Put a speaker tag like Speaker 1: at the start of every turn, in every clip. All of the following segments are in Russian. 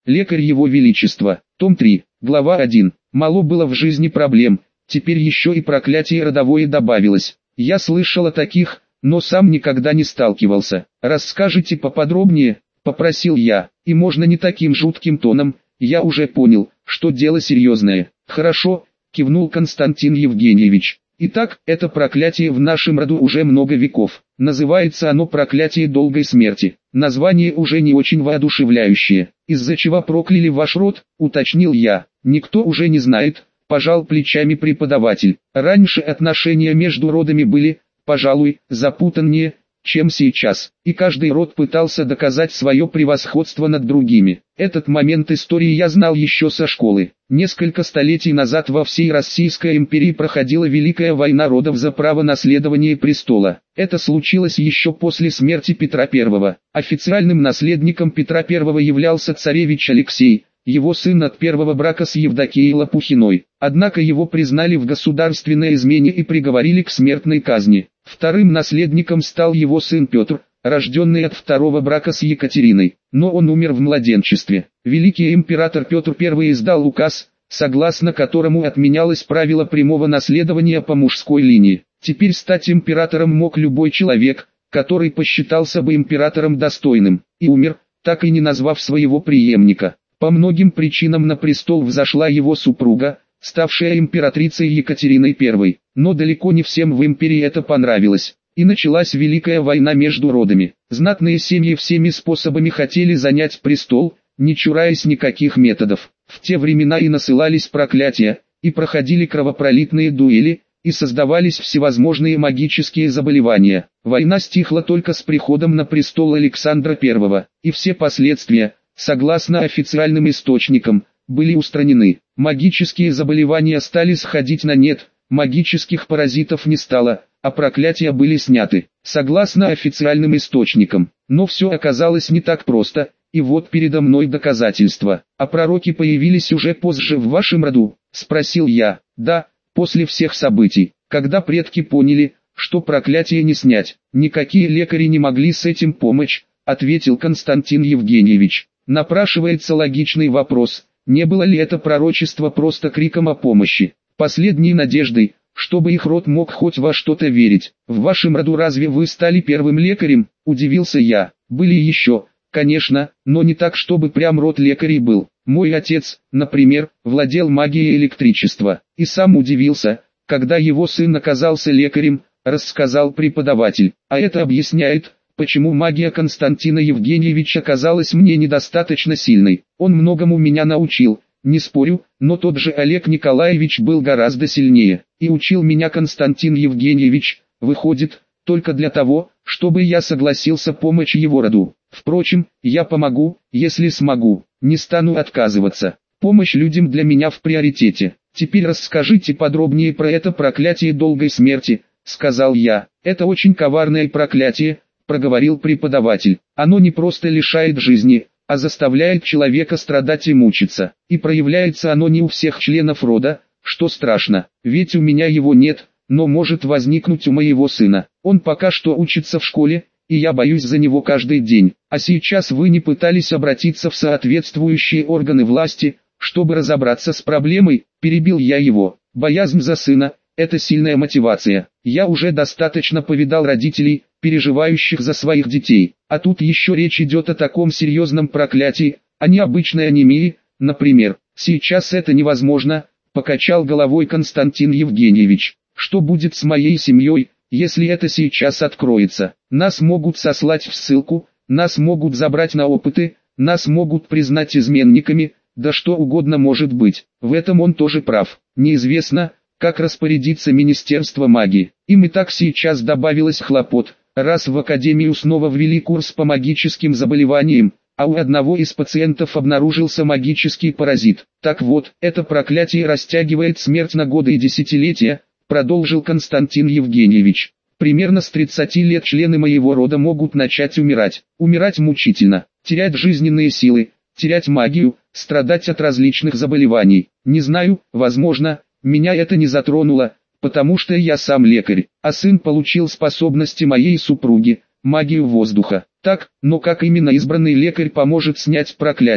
Speaker 1: Лекарь Его Величества. Том 3. Глава 1. Мало было в жизни проблем, теперь еще и проклятие родовое добавилось. Я слышал о таких, но сам никогда не сталкивался. Расскажите поподробнее, попросил я, и можно не таким жутким тоном, я уже понял, что дело серьезное. Хорошо, кивнул Константин Евгеньевич. Итак, это проклятие в нашем роду уже много веков. Называется оно проклятие долгой смерти. Название уже не очень воодушевляющее. Из-за чего прокляли ваш род, уточнил я. Никто уже не знает, пожал плечами преподаватель. Раньше отношения между родами были, пожалуй, запутаннее, чем сейчас, и каждый род пытался доказать свое превосходство над другими. Этот момент истории я знал еще со школы. Несколько столетий назад во всей Российской империи проходила Великая война родов за право наследования престола. Это случилось еще после смерти Петра I. Официальным наследником Петра I являлся царевич Алексей, его сын от первого брака с Евдокией Лопухиной. Однако его признали в государственной измене и приговорили к смертной казни. Вторым наследником стал его сын Петр, рожденный от второго брака с Екатериной, но он умер в младенчестве. Великий император Петр I издал указ, согласно которому отменялось правило прямого наследования по мужской линии. Теперь стать императором мог любой человек, который посчитался бы императором достойным, и умер, так и не назвав своего преемника. По многим причинам на престол взошла его супруга, ставшая императрицей Екатериной I, но далеко не всем в империи это понравилось, и началась Великая война между родами. Знатные семьи всеми способами хотели занять престол, не чураясь никаких методов. В те времена и насылались проклятия, и проходили кровопролитные дуэли, и создавались всевозможные магические заболевания. Война стихла только с приходом на престол Александра I, и все последствия, согласно официальным источникам, были устранены. Магические заболевания стали сходить на нет, магических паразитов не стало, а проклятия были сняты, согласно официальным источникам. Но все оказалось не так просто, и вот передо мной доказательства. А пророки появились уже позже в вашем роду? Спросил я. Да, после всех событий, когда предки поняли, что проклятие не снять. Никакие лекари не могли с этим помочь, ответил Константин Евгеньевич. Напрашивается логичный вопрос, не было ли это пророчество просто криком о помощи, последней надеждой, чтобы их род мог хоть во что-то верить. В вашем роду разве вы стали первым лекарем? Удивился я. Были еще, конечно, но не так, чтобы прям род лекарей был. Мой отец, например, владел магией электричества, и сам удивился, когда его сын оказался лекарем, рассказал преподаватель. А это объясняет, почему магия Константина Евгеньевича казалась мне недостаточно сильной. Он многому меня научил, не спорю, но тот же Олег Николаевич был гораздо сильнее. И учил меня Константин Евгеньевич, выходит, только для того, чтобы я согласился помочь его роду. Впрочем, я помогу, если смогу, не стану отказываться. Помощь людям для меня в приоритете. Теперь расскажите подробнее про это проклятие долгой смерти, сказал я. Это очень коварное проклятие, проговорил преподаватель. Оно не просто лишает жизни, а заставляет человека страдать и мучиться. И проявляется оно не у всех членов рода, что страшно, ведь у меня его нет, но может возникнуть у моего сына. Он пока что учится в школе, и я боюсь за него каждый день. А сейчас вы не пытались обратиться в соответствующие органы власти, чтобы разобраться с проблемой? Перебил я его. Боязнь за сына – это сильная мотивация. Я уже достаточно повидал родителей, переживающих за своих детей. А тут еще речь идет о таком серьезном проклятии, а не обычной анемии, например. Сейчас это невозможно, покачал головой Константин Евгеньевич. Что будет с моей семьей, если это сейчас откроется? Нас могут сослать в ссылку, нас могут забрать на опыты, нас могут признать изменниками, да что угодно может быть. В этом он тоже прав. Неизвестно, как распорядиться Министерство магии. Им и так сейчас добавилось хлопот, раз в академию снова ввели курс по магическим заболеваниям, а у одного из пациентов обнаружился магический паразит. Так вот, это проклятие растягивает смерть на годы и десятилетия, продолжил Константин Евгеньевич. Примерно с 30 лет члены моего рода могут начать умирать. Умирать мучительно, терять жизненные силы, терять магию, страдать от различных заболеваний. Не знаю, возможно, меня это не затронуло, потому что я сам лекарь, а сын получил способности моей супруги, магию воздуха. Так, но как именно избранный лекарь поможет снять проклятие?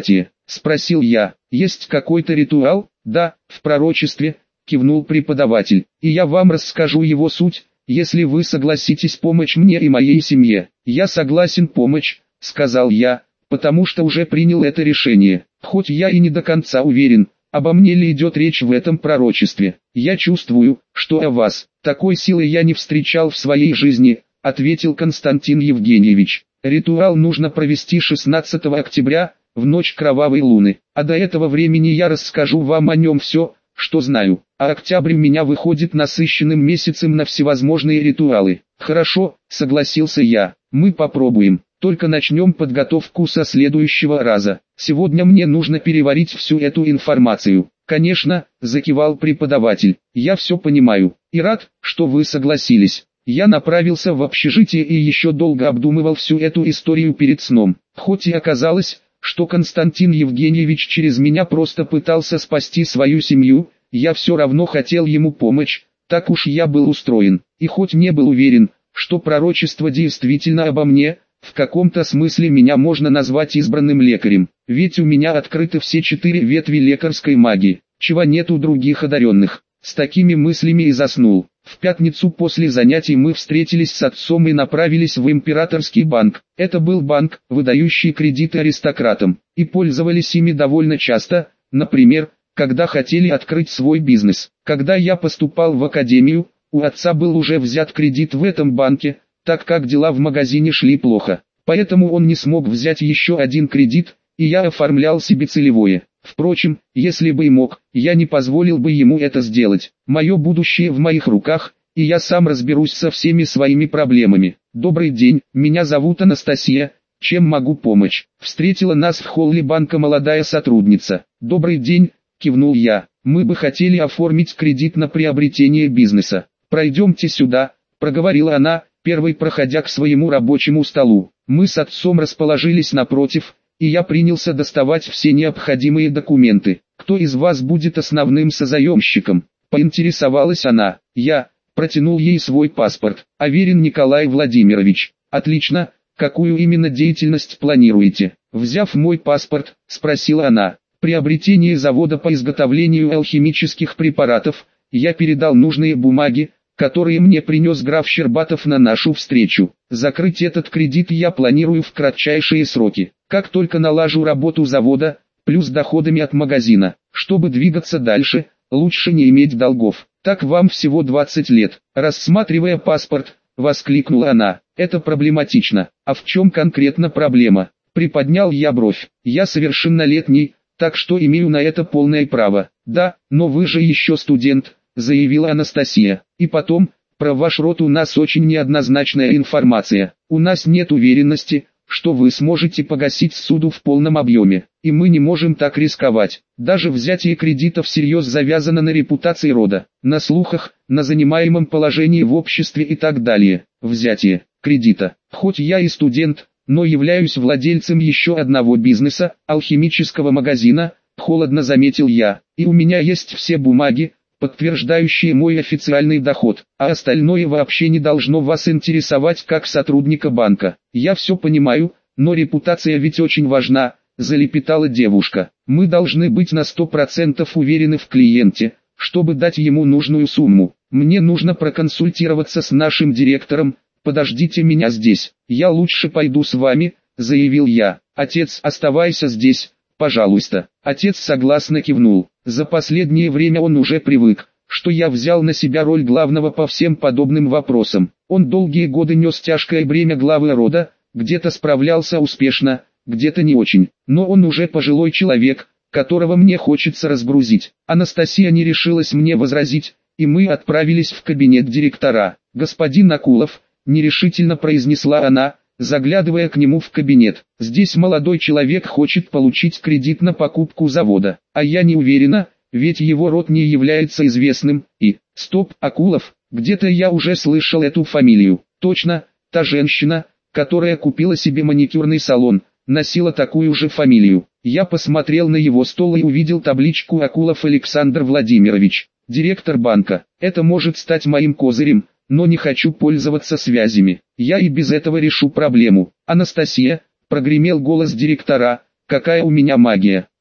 Speaker 1: спросил я. Есть какой-то ритуал? Да, в пророчестве, кивнул преподаватель. И я вам расскажу его суть, если вы согласитесь помочь мне и моей семье. Я согласен помочь, сказал я, потому что уже принял это решение. Хоть я и не до конца уверен, обо мне ли идет речь в этом пророчестве. Я чувствую, что о вас. Такой силы я не встречал в своей жизни, ответил Константин Евгеньевич. Ритуал нужно провести 16 октября, в ночь кровавой луны. А до этого времени я расскажу вам о нем все, что знаю. А октябрь у меня выходит насыщенным месяцем на всевозможные ритуалы. Хорошо, согласился я. Мы попробуем. Только начнем подготовку со следующего раза. Сегодня мне нужно переварить всю эту информацию. Конечно, закивал преподаватель. Я все понимаю. И рад, что вы согласились. Я направился в общежитие и еще долго обдумывал всю эту историю перед сном. Хоть и оказалось, что Константин Евгеньевич через меня просто пытался спасти свою семью, я все равно хотел ему помочь, так уж я был устроен. И хоть не был уверен, что пророчество действительно обо мне, в каком-то смысле меня можно назвать избранным лекарем, ведь у меня открыты все 4 ветви лекарской магии, чего нет у других одаренных. С такими мыслями и заснул. В пятницу после занятий мы встретились с отцом и направились в Императорский банк. Это был банк, выдающий кредиты аристократам, и пользовались ими довольно часто, например, когда хотели открыть свой бизнес. Когда я поступал в академию, у отца был уже взят кредит в этом банке, так как дела в магазине шли плохо. Поэтому он не смог взять еще один кредит, и я оформлял себе целевое. Впрочем, если бы и мог, я не позволил бы ему это сделать. Мое будущее в моих руках, и я сам разберусь со всеми своими проблемами. Добрый день, меня зовут Анастасия, чем могу помочь? Встретила нас в холле банка молодая сотрудница. Добрый день, кивнул я, мы бы хотели оформить кредит на приобретение бизнеса. Пройдемте сюда, проговорила она, первой проходя к своему рабочему столу. Мы с отцом расположились напротив, и я принялся доставать все необходимые документы. Кто из вас будет основным созаемщиком? Поинтересовалась она. Я протянул ей свой паспорт. Аверин Николай Владимирович. Отлично, какую именно деятельность планируете? Взяв мой паспорт, спросила она. Приобретение завода по изготовлению алхимических препаратов. Я передал нужные бумаги, которые мне принес граф Щербатов на нашу встречу. Закрыть этот кредит я планирую в кратчайшие сроки. Как только налажу работу завода, плюс доходами от магазина. Чтобы двигаться дальше, лучше не иметь долгов. Так вам всего 20 лет. Рассматривая паспорт, воскликнула она. Это проблематично. А в чем конкретно проблема? Приподнял я бровь. Я совершеннолетний, так что имею на это полное право. Да, но вы же еще студент, заявила Анастасия. И потом, про ваш род у нас очень неоднозначная информация. У нас нет уверенности, что вы сможете погасить ссуду в полном объеме, и мы не можем так рисковать. Даже взятие кредита всерьез завязано на репутации рода, на слухах, на занимаемом положении в обществе и так далее. Взятие кредита. Хоть я и студент, но являюсь владельцем еще одного бизнеса, алхимического магазина, холодно заметил я, и у меня есть все бумаги, подтверждающие мой официальный доход, а остальное вообще не должно вас интересовать как сотрудника банка. Я все понимаю, но репутация ведь очень важна, залепетала девушка. Мы должны быть на 100% уверены в клиенте, чтобы дать ему нужную сумму. Мне нужно проконсультироваться с нашим директором, подождите меня здесь. Я лучше пойду с вами, заявил я. Отец, оставайся здесь, пожалуйста. Отец согласно кивнул. За последнее время он уже привык, что я взял на себя роль главного по всем подобным вопросам. Он долгие годы нес тяжкое бремя главы рода, где-то справлялся успешно, где-то не очень. Но он уже пожилой человек, которого мне хочется разгрузить. Анастасия не решилась мне возразить, и мы отправились в кабинет директора. «Господин Акулов», — нерешительно произнесла она, заглядывая к нему в кабинет. «Здесь молодой человек хочет получить кредит на покупку завода, а я не уверена, ведь его род не является известным, и...» «Стоп, Акулов, где-то я уже слышал эту фамилию». «Точно, та женщина, которая купила себе маникюрный салон, носила такую же фамилию». Я посмотрел на его стол и увидел табличку «Акулов Александр Владимирович, директор банка». Это может стать моим козырем, но не хочу пользоваться связями. Я и без этого решу проблему. «Анастасия», — прогремел голос директора, — «какая у меня магия.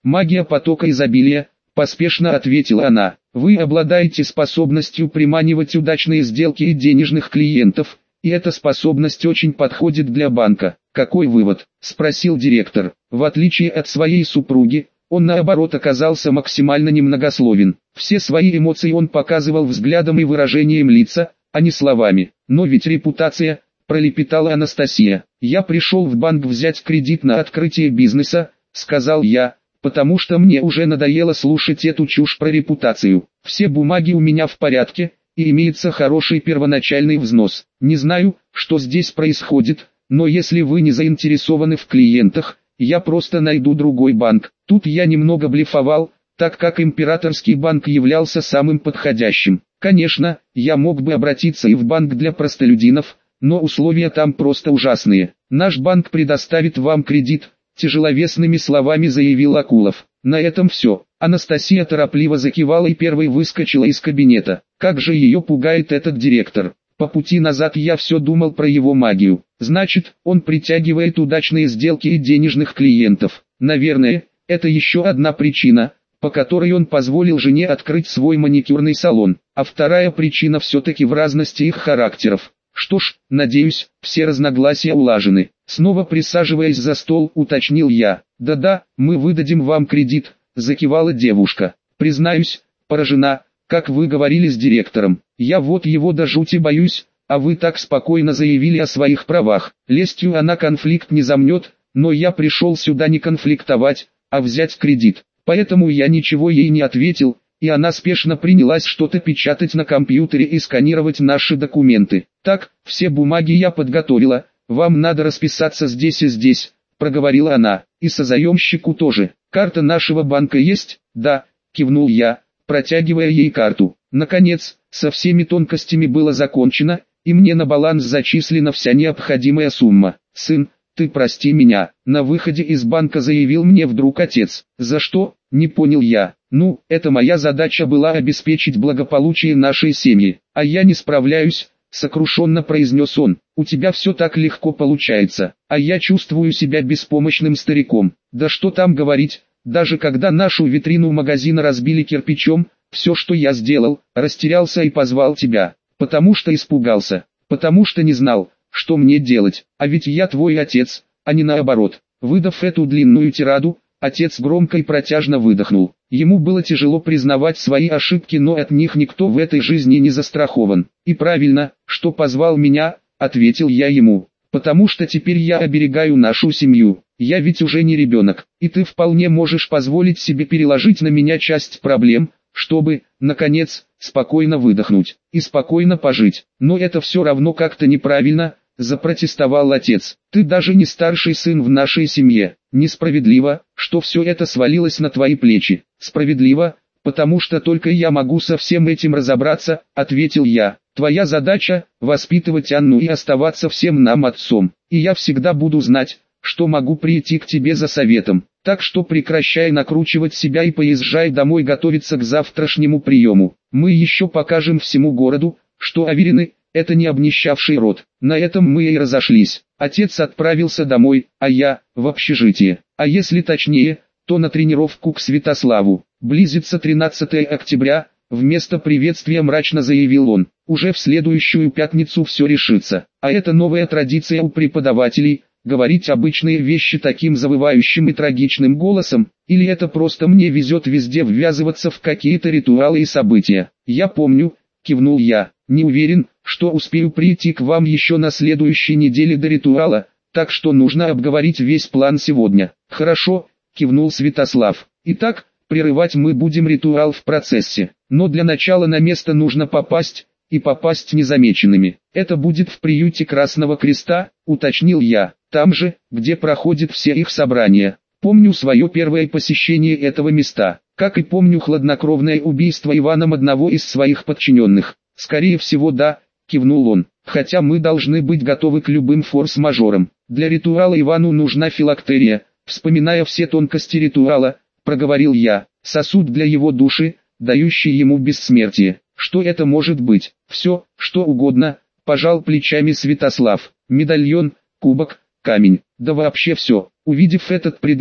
Speaker 1: Магия потока изобилия, поспешно ответила она. Вы обладаете способностью приманивать удачные сделки и денежных клиентов, и эта способность очень подходит для банка. Какой вывод? Спросил директор. В отличие от своей супруги, он наоборот оказался максимально немногословен. Все свои эмоции он показывал взглядом и выражением лица, а не словами. Но ведь репутация, пролепетала Анастасия. Я пришел в банк взять кредит на открытие бизнеса, сказал я, потому что мне уже надоело слушать эту чушь про репутацию. Все бумаги у меня в порядке, и имеется хороший первоначальный взнос. Не знаю, что здесь происходит, но если вы не заинтересованы в клиентах, я просто найду другой банк. Тут я немного блефовал, так как Императорский банк являлся самым подходящим. Конечно, я мог бы обратиться и в банк для простолюдинов, но условия там просто ужасные. Наш банк предоставит вам кредит, тяжеловесными словами заявил Акулов. На этом все. Анастасия торопливо закивала и первой выскочила из кабинета. Как же ее пугает этот директор. По пути назад я все думал про его магию. Значит, он притягивает удачные сделки и денежных клиентов. Наверное, это еще одна причина, по которой он позволил жене открыть свой маникюрный салон. А вторая причина все-таки в разности их характеров. Что ж, надеюсь, все разногласия улажены. Снова присаживаясь за стол, уточнил я. Да-да, мы выдадим вам кредит, закивала девушка. Признаюсь, поражена, как вы говорили с директором. Я вот его до жути боюсь, а вы так спокойно заявили о своих правах. Лестью она конфликт не замнет, но я пришел сюда не конфликтовать, а взять кредит. Поэтому я ничего ей не ответил, и она спешно принялась что-то печатать на компьютере и сканировать наши документы. Так, все бумаги я подготовила, вам надо расписаться здесь и здесь, проговорила она, и созаемщику тоже. Карта нашего банка есть? Да, кивнул я, протягивая ей карту. Наконец, со всеми тонкостями было закончено, и мне на баланс зачислена вся необходимая сумма. Сын, ты прости меня, на выходе из банка заявил мне вдруг отец. За что? Не понял я. Ну, это моя задача была обеспечить благополучие нашей семьи, а я не справляюсь, сокрушенно произнес он. У тебя все так легко получается, а я чувствую себя беспомощным стариком. Да что там говорить, даже когда нашу витрину магазина разбили кирпичом, все, что я сделал, растерялся и позвал тебя, потому что испугался, потому что не знал, что мне делать, а ведь я твой отец, а не наоборот. Выдав эту длинную тираду, отец громко и протяжно выдохнул. Ему было тяжело признавать свои ошибки, но от них никто в этой жизни не застрахован. И правильно, что позвал меня, ответил я ему, потому что теперь я оберегаю нашу семью. Я ведь уже не ребенок, и ты вполне можешь позволить себе переложить на меня часть проблем, чтобы, наконец, спокойно выдохнуть и спокойно пожить. Но это все равно как-то неправильно, запротестовал отец. Ты даже не старший сын в нашей семье. Несправедливо, что все это свалилось на твои плечи. Справедливо, потому что только я могу со всем этим разобраться, ответил я. Твоя задача – воспитывать Анну и оставаться всем нам отцом. И я всегда буду знать, что могу прийти к тебе за советом. Так что прекращай накручивать себя и поезжай домой готовиться к завтрашнему приему. Мы еще покажем всему городу, что Аверины – это не обнищавший род. На этом мы и разошлись. Отец отправился домой, а я – в общежитие. А если точнее, то на тренировку к Святославу. Близится 13 октября, вместо приветствия мрачно заявил он. Уже в следующую пятницу все решится. А это новая традиция у преподавателей – говорить обычные вещи таким завывающим и трагичным голосом, или это просто мне везет везде ввязываться в какие-то ритуалы и события. Я помню, кивнул я, не уверен, что успею прийти к вам еще на следующей неделе до ритуала, так что нужно обговорить весь план сегодня. Хорошо, кивнул Святослав. Итак, прерывать мы будем ритуал в процессе, но для начала на место нужно попасть, и попасть незамеченными. Это будет в приюте Красного Креста, уточнил я, там же, где проходят все их собрания. Помню свое первое посещение этого места, как и помню хладнокровное убийство Иваном одного из своих подчиненных. Скорее всего да, кивнул он, хотя мы должны быть готовы к любым форс-мажорам. Для ритуала Ивану нужна филактерия, вспоминая все тонкости ритуала, проговорил я, сосуд для его души, дающий ему бессмертие. Что это может быть? Все, что угодно, пожал плечами Святослав. Медальон, кубок, камень, да вообще все. Увидев этот предмет,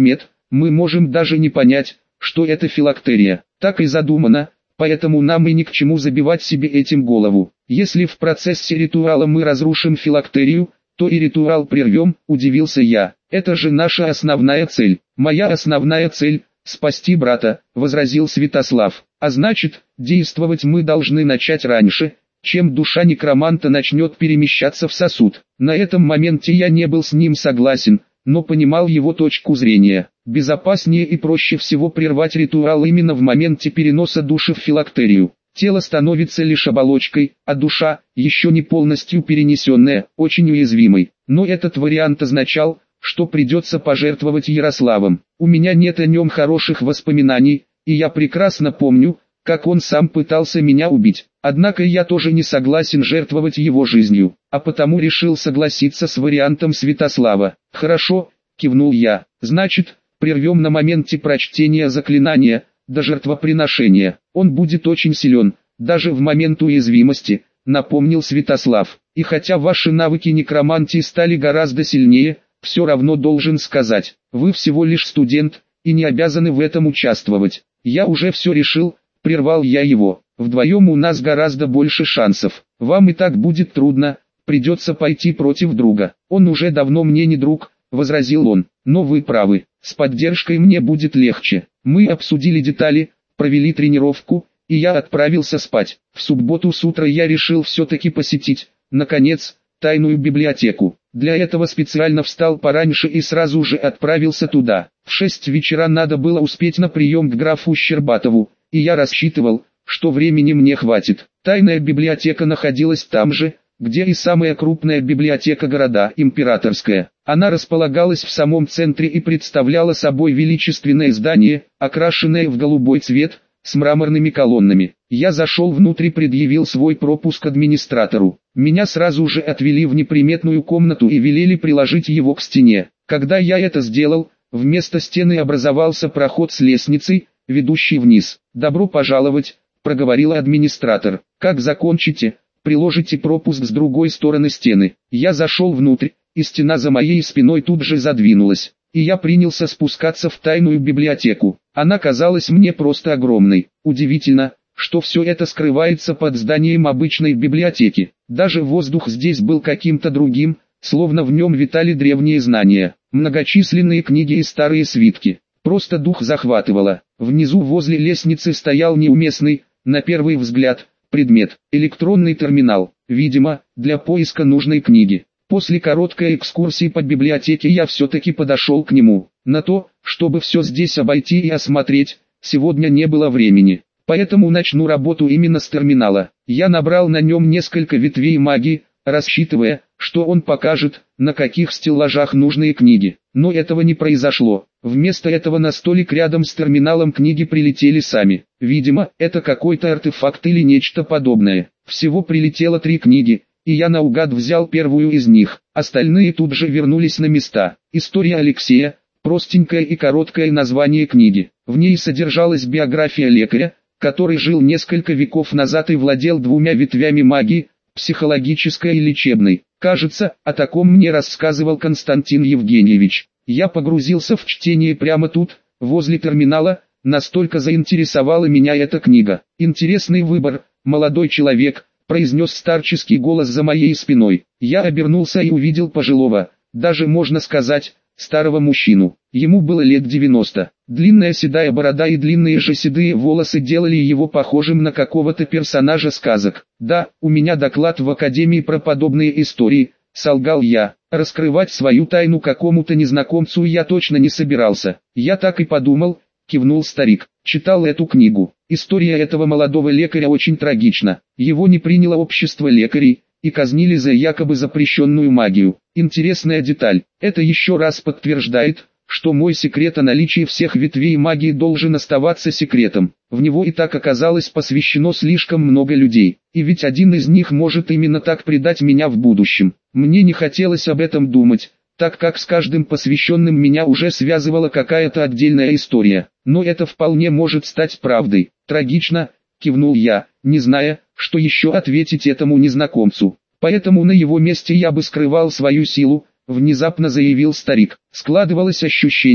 Speaker 1: мы можем даже не понять, что это филактерия. Так и задумано, поэтому нам и ни к чему забивать себе этим голову. Если в процессе ритуала мы разрушим филактерию, то и ритуал прервем, удивился я. Это же наша основная цель. Моя основная цель – спасти брата, возразил Святослав. А значит, действовать мы должны начать раньше, чем душа некроманта начнет перемещаться в сосуд. На этом моменте я не был с ним согласен, но понимал его точку зрения. Безопаснее и проще всего прервать ритуал именно в моменте переноса души в филактерию. Тело становится лишь оболочкой, а душа, еще не полностью перенесенная, очень уязвимой. Но этот вариант означал, что придется пожертвовать Ярославом. У меня нет о нем хороших воспоминаний, и я прекрасно помню, как он сам пытался меня убить. Однако я тоже не согласен жертвовать его жизнью, а потому решил согласиться с вариантом Святослава. «Хорошо», — кивнул я, — «значит, прервем на моменте прочтения заклинания, до жертвоприношения. Он будет очень силен, даже в момент уязвимости», — напомнил Святослав. «И хотя ваши навыки некромантии стали гораздо сильнее, все равно должен сказать, вы всего лишь студент, и не обязаны в этом участвовать. Я уже все решил», — прервал я его. «Вдвоем у нас гораздо больше шансов. Вам и так будет трудно, придется пойти против друга. Он уже давно мне не друг», — возразил он. «Но вы правы, с поддержкой мне будет легче». Мы обсудили детали, провели тренировку, и я отправился спать. В субботу с утра я решил все-таки посетить, наконец, тайную библиотеку. Для этого специально встал пораньше и сразу же отправился туда. В 6 вечера надо было успеть на прием к графу Щербатову, и я рассчитывал, что времени мне хватит. Тайная библиотека находилась там же, где и самая крупная библиотека города, Императорская. Она располагалась в самом центре и представляла собой величественное здание, окрашенное в голубой цвет, с мраморными колоннами. Я зашел внутрь и предъявил свой пропуск администратору. Меня сразу же отвели в неприметную комнату и велели приложить его к стене. Когда я это сделал, вместо стены образовался проход с лестницей, ведущей вниз. «Добро пожаловать», — проговорил администратор. «Как закончите, приложите пропуск с другой стороны стены». Я зашел внутрь, и стена за моей спиной тут же задвинулась, и я принялся спускаться в тайную библиотеку. Она казалась мне просто огромной. Удивительно, что все это скрывается под зданием обычной библиотеки. Даже воздух здесь был каким-то другим, словно в нем витали древние знания, многочисленные книги и старые свитки. Просто дух захватывало. Внизу возле лестницы стоял неуместный, на первый взгляд, предмет – электронный терминал, видимо, для поиска нужной книги. После короткой экскурсии по библиотеке я все-таки подошел к нему. На то, чтобы все здесь обойти и осмотреть, сегодня не было времени. Поэтому начну работу именно с терминала. Я набрал на нем несколько ветвей магии, рассчитывая, что он покажет, на каких стеллажах нужные книги. Но этого не произошло. Вместо этого на столик рядом с терминалом книги прилетели сами. Видимо, это какой-то артефакт или нечто подобное. Всего прилетело 3 книги, и я наугад взял первую из них. Остальные тут же вернулись на места. История Алексея, простенькое и короткое название книги. В ней содержалась биография лекаря, который жил несколько веков назад и владел 2 ветвями магии, психологической и лечебной. Кажется, о таком мне рассказывал Константин Евгеньевич. Я погрузился в чтение прямо тут, возле терминала, настолько заинтересовала меня эта книга. «Интересный выбор, молодой человек», — произнес старческий голос за моей спиной. Я обернулся и увидел пожилого, даже можно сказать, старого мужчину. Ему было лет 90. Длинная седая борода и длинные же седые волосы делали его похожим на какого-то персонажа сказок. «Да, у меня доклад в академии про подобные истории», — солгал я. Раскрывать свою тайну какому-то незнакомцу я точно не собирался. «Я так и подумал», — кивнул старик. «Читал эту книгу. История этого молодого лекаря очень трагична. Его не приняло общество лекарей, и казнили за якобы запрещенную магию. Интересная деталь. Это еще раз подтверждает, что мой секрет о наличии всех ветвей магии должен оставаться секретом. В него и так оказалось посвящено слишком много людей. И ведь один из них может именно так предать меня в будущем. Мне не хотелось об этом думать, так как с каждым посвященным меня уже связывала какая-то отдельная история. Но это вполне может стать правдой. Трагично, кивнул я, не зная, что еще ответить этому незнакомцу. Поэтому на его месте я бы скрывал свою силу, внезапно заявил старик. Складывалось ощущение,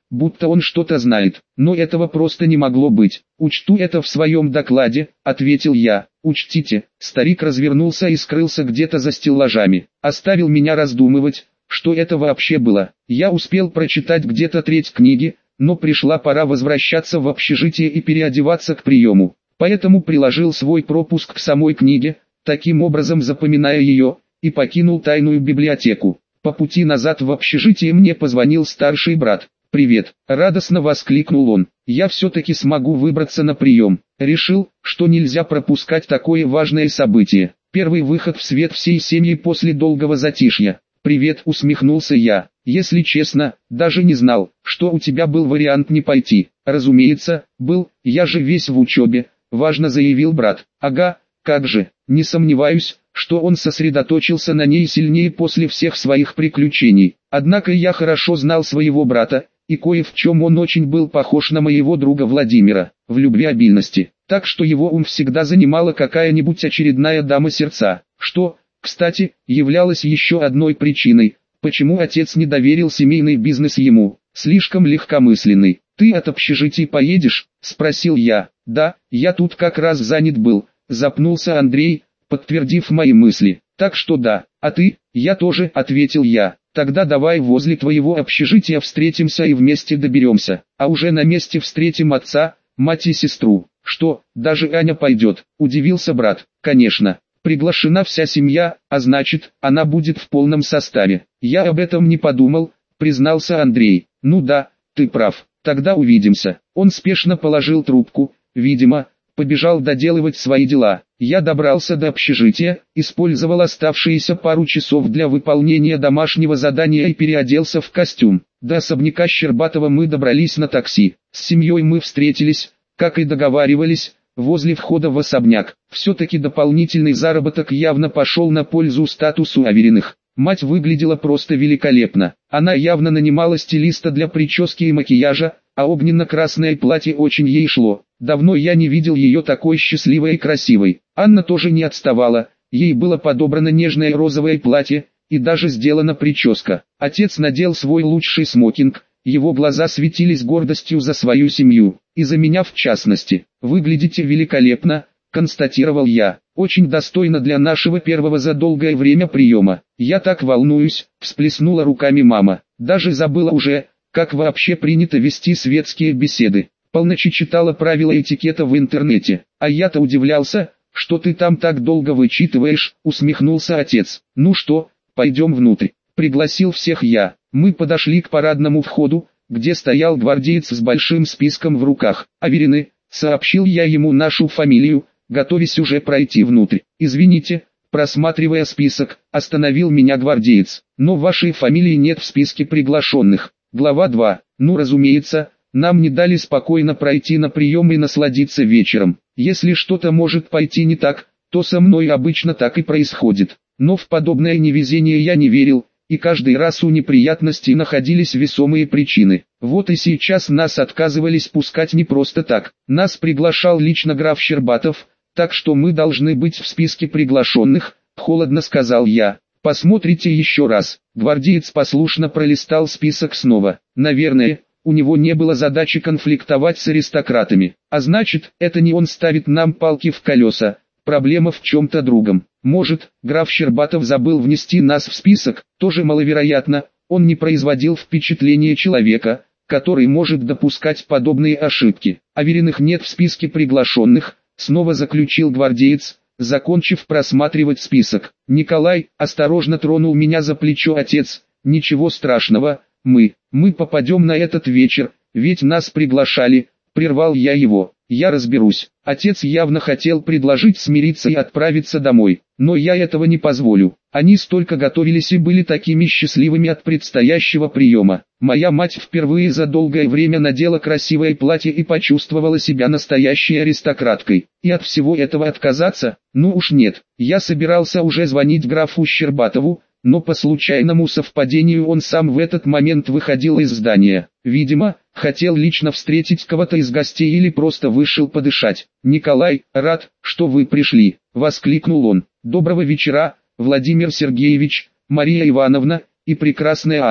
Speaker 1: будто он что-то знает. Но этого просто не могло быть. «Учту это в своем докладе», — ответил я. «Учтите». Старик развернулся и скрылся где-то за стеллажами. Оставил меня раздумывать, что это вообще было. Я успел прочитать где-то треть книги, но пришла пора возвращаться в общежитие и переодеваться к приему. Поэтому приложил свой пропуск к самой книге, таким образом запоминая ее, и покинул тайную библиотеку. По пути назад в общежитие мне позвонил старший брат. «Привет!» – радостно воскликнул он. «Я все-таки смогу выбраться на прием. Решил, что нельзя пропускать такое важное событие. Первый выход в свет всей семьи после долгого затишья». «Привет!» – усмехнулся я. «Если честно, даже не знал, что у тебя был вариант не пойти». «Разумеется, был, я же весь в учебе», – важно заявил брат. «Ага, как же, не сомневаюсь, что он сосредоточился на ней сильнее после всех своих приключений. Однако я хорошо знал своего брата, и кое в чем он очень был похож на моего друга Владимира, в любвеобильности. Так что его ум всегда занимала какая-нибудь очередная дама сердца, что, кстати, являлось еще одной причиной, почему отец не доверил семейный бизнес ему, слишком легкомысленный. «Ты от общежития поедешь?» – спросил я. «Да, я тут как раз занят был», – запнулся Андрей, подтвердив мои мысли. «Так что да, а ты?» «Я тоже», – ответил я. «Тогда давай возле твоего общежития встретимся и вместе доберемся, а уже на месте встретим отца, мать и сестру». «Что, даже Аня пойдет?» – удивился брат. «Конечно, приглашена вся семья, а значит, она будет в полном составе». «Я об этом не подумал», – признался Андрей. «Ну да, ты прав, тогда увидимся». Он спешно положил трубку, видимо, побежал доделывать свои дела. Я добрался до общежития, использовал оставшиеся пару часов для выполнения домашнего задания и переоделся в костюм. До особняка Щербатова мы добрались на такси. С семьей мы встретились, как и договаривались, возле входа в особняк. Все-таки дополнительный заработок явно пошел на пользу статусу Авериных. Мать выглядела просто великолепно. Она явно нанимала стилиста для прически и макияжа, а огненно-красное платье очень ей шло. Давно я не видел ее такой счастливой и красивой. Анна тоже не отставала, ей было подобрано нежное розовое платье, и даже сделана прическа. Отец надел свой лучший смокинг, его глаза светились гордостью за свою семью, и за меня в частности. «Выглядите великолепно», — констатировал я. «Очень достойно для нашего первого за долгое время приема». «Я так волнуюсь», — всплеснула руками мама. «Даже забыла уже, как вообще принято вести светские беседы. Полночи читала правила этикета в интернете, а я-то удивлялся, что ты там так долго вычитываешь», — усмехнулся отец. «Ну что, пойдем внутрь», — пригласил всех я. Мы подошли к парадному входу, где стоял гвардеец с большим списком в руках. «Аверины», — сообщил я ему нашу фамилию, готовясь уже пройти внутрь. «Извините», — просматривая список, остановил меня гвардеец. «Но вашей фамилии нет в списке приглашенных». Глава 2. «Ну разумеется, нам не дали спокойно пройти на прием и насладиться вечером. Если что-то может пойти не так, то со мной обычно так и происходит. Но в подобное невезение я не верил, и каждый раз у неприятностей находились весомые причины. Вот и сейчас нас отказывались пускать не просто так. Нас приглашал лично граф Щербатов, так что мы должны быть в списке приглашенных», — холодно сказал я. «Посмотрите еще раз». Гвардеец послушно пролистал список снова. Наверное, у него не было задачи конфликтовать с аристократами. А значит, это не он ставит нам палки в колеса. Проблема в чем-то другом. Может, граф Щербатов забыл внести нас в список, тоже маловероятно. Он не производил впечатления человека, который может допускать подобные ошибки. Авериных нет в списке приглашенных, снова заключил гвардеец, закончив просматривать список. «Николай», осторожно тронул меня за плечо отец, «ничего страшного, мы попадем на этот вечер, ведь нас приглашали», прервал я его. «Я разберусь». Отец явно хотел предложить смириться и отправиться домой, но я этого не позволю. Они столько готовились и были такими счастливыми от предстоящего приема. Моя мать впервые за долгое время надела красивое платье и почувствовала себя настоящей аристократкой. И от всего этого отказаться? Ну уж нет. Я собирался уже звонить графу Щербатову, но по случайному совпадению он сам в этот момент выходил из здания. Видимо, хотел лично встретить кого-то из гостей или просто вышел подышать. «Николай, рад, что вы пришли», — воскликнул он. «Доброго вечера, Владимир Сергеевич, Мария Ивановна и прекрасная Анна».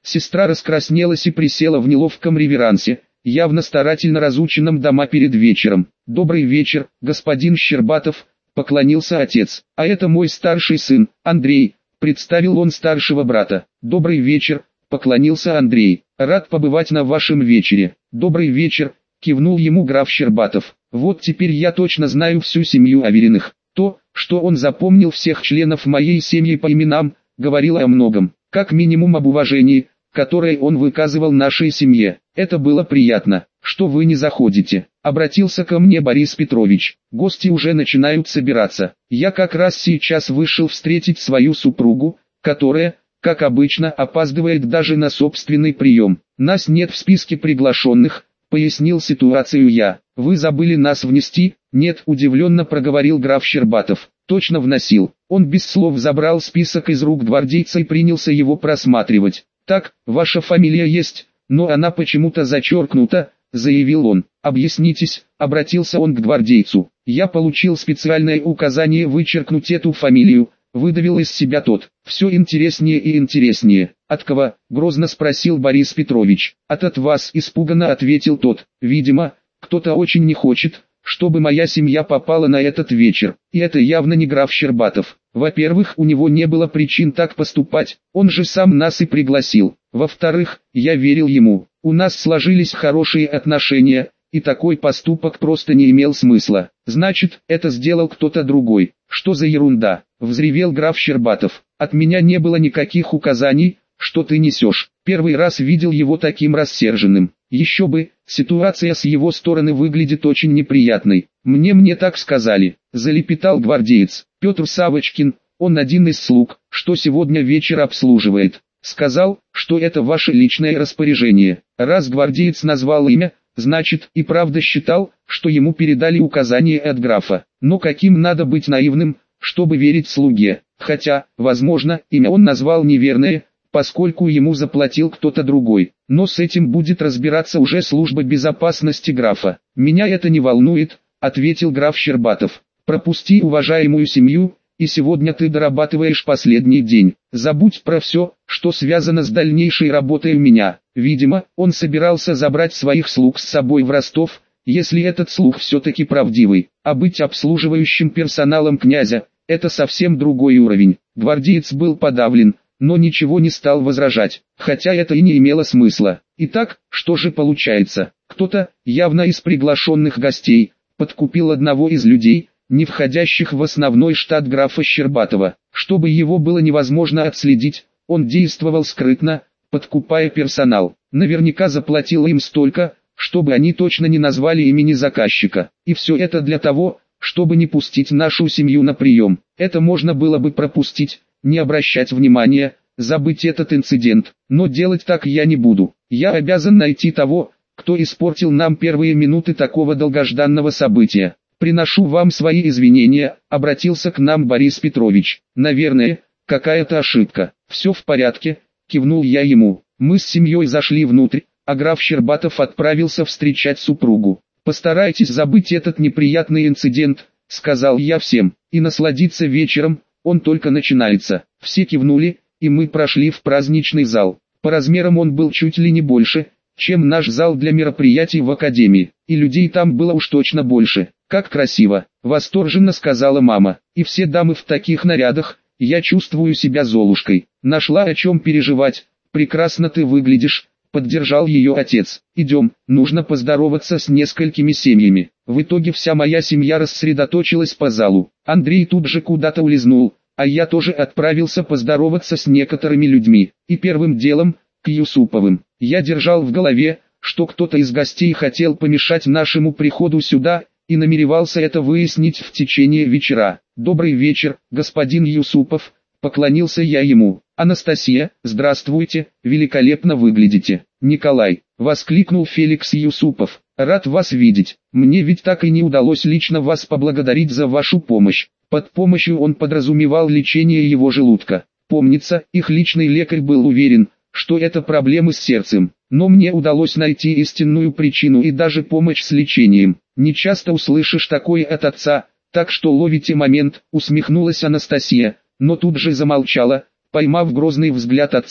Speaker 1: Сестра раскраснелась и присела в неловком реверансе, явно старательно разученном дома перед вечером. «Добрый вечер, господин Щербатов», — поклонился отец. «А это мой старший сын, Андрей», — представил он старшего брата. «Добрый вечер», — поклонился Андрей. «Рад побывать на вашем вечере». «Добрый вечер», — кивнул ему граф Щербатов. «Вот теперь я точно знаю всю семью Авериных. То, что он запомнил всех членов моей семьи по именам, говорило о многом, как минимум об уважении, которое он выказывал нашей семье. Это было приятно. Что вы не заходите?» Обратился ко мне Борис Петрович. «Гости уже начинают собираться. Я как раз сейчас вышел встретить свою супругу, которая, как обычно, опаздывает даже на собственный прием. Нас нет в списке приглашенных», — пояснил ситуацию я. «Вы забыли нас внести?» «Нет», — удивленно проговорил граф Щербатов. «Точно вносил». Он без слов забрал список из рук гвардейца и принялся его просматривать. «Так, ваша фамилия есть, но она почему-то зачеркнута», — заявил он. «Объяснитесь», — обратился он к гвардейцу. «Я получил специальное указание вычеркнуть эту фамилию», — выдавил из себя тот. «Все интереснее и интереснее». «От кого?» — грозно спросил Борис Петрович. «От вас», — испуганно ответил тот. «Видимо, кто-то очень не хочет, чтобы моя семья попала на этот вечер. И это явно не граф Щербатов. Во-первых, у него не было причин так поступать, он же сам нас и пригласил. Во-вторых, я верил ему. У нас сложились хорошие отношения, и такой поступок просто не имел смысла. Значит, это сделал кто-то другой. Что за ерунда?» — взревел граф Щербатов. «От меня не было никаких указаний, что ты несешь». Первый раз видел его таким рассерженным. Еще бы, ситуация с его стороны выглядит очень неприятной. Мне так сказали», — залепетал гвардеец. «Петр Савочкин, он один из слуг, что сегодня вечер обслуживает. Сказал, что это ваше личное распоряжение. Раз гвардеец назвал имя, значит и правда считал, что ему передали указание от графа. Но каким надо быть наивным, чтобы верить слуге? Хотя, возможно, имя он назвал неверное, поскольку ему заплатил кто-то другой. Но с этим будет разбираться уже служба безопасности графа. «Меня это не волнует», — ответил граф Щербатов. «Пропусти уважаемую семью, и сегодня ты дорабатываешь последний день. Забудь про все, что связано с дальнейшей работой у меня». Видимо, он собирался забрать своих слуг с собой в Ростов, если этот слух все-таки правдивый. А быть обслуживающим персоналом князя — это совсем другой уровень. Гвардеец был подавлен, но ничего не стал возражать, хотя это и не имело смысла. Итак, что же получается? Кто-то, явно из приглашенных гостей, подкупил одного из людей, не входящих в основной штат графа Щербатова. Чтобы его было невозможно отследить, он действовал скрытно, подкупая персонал. Наверняка заплатил им столько, чтобы они точно не назвали имени заказчика. И все это для того, чтобы не пустить нашу семью на прием. Это можно было бы пропустить, не обращать внимания, забыть этот инцидент. Но делать так я не буду. Я обязан найти того, кто испортил нам первые минуты такого долгожданного события. «Приношу вам свои извинения», — обратился к нам Борис Петрович. «Наверное, какая-то ошибка». «Все в порядке», — кивнул я ему. Мы с семьей зашли внутрь, а граф Щербатов отправился встречать супругу. «Постарайтесь забыть этот неприятный инцидент», — сказал я всем, — «и насладиться вечером, он только начинается». Все кивнули, и мы прошли в праздничный зал. По размерам он был чуть ли не больше, чем наш зал для мероприятий в академии, и людей там было уж точно больше. «Как красиво!» — восторженно сказала мама. «И все дамы в таких нарядах, я чувствую себя Золушкой. Нашла о чем переживать. Прекрасно ты выглядишь», — поддержал ее отец. «Идем, нужно поздороваться с несколькими семьями». В итоге вся моя семья рассредоточилась по залу. Андрей тут же куда-то улизнул, а я тоже отправился поздороваться с некоторыми людьми. И первым делом, к Юсуповым. Я держал в голове, что кто-то из гостей хотел помешать нашему приходу сюда, и намеревался это выяснить в течение вечера. «Добрый вечер, господин Юсупов», — поклонился я ему. «Анастасия, здравствуйте, великолепно выглядите». «Николай», — воскликнул Феликс Юсупов, — «рад вас видеть. Мне ведь так и не удалось лично вас поблагодарить за вашу помощь». Под помощью он подразумевал лечение его желудка. Помнится, их личный лекарь был уверен, что это проблемы с сердцем. Но мне удалось найти истинную причину и даже помощь с лечением. «Не часто услышишь такое от отца, так что ловите момент», — усмехнулась Анастасия, но тут же замолчала, поймав грозный взгляд отца.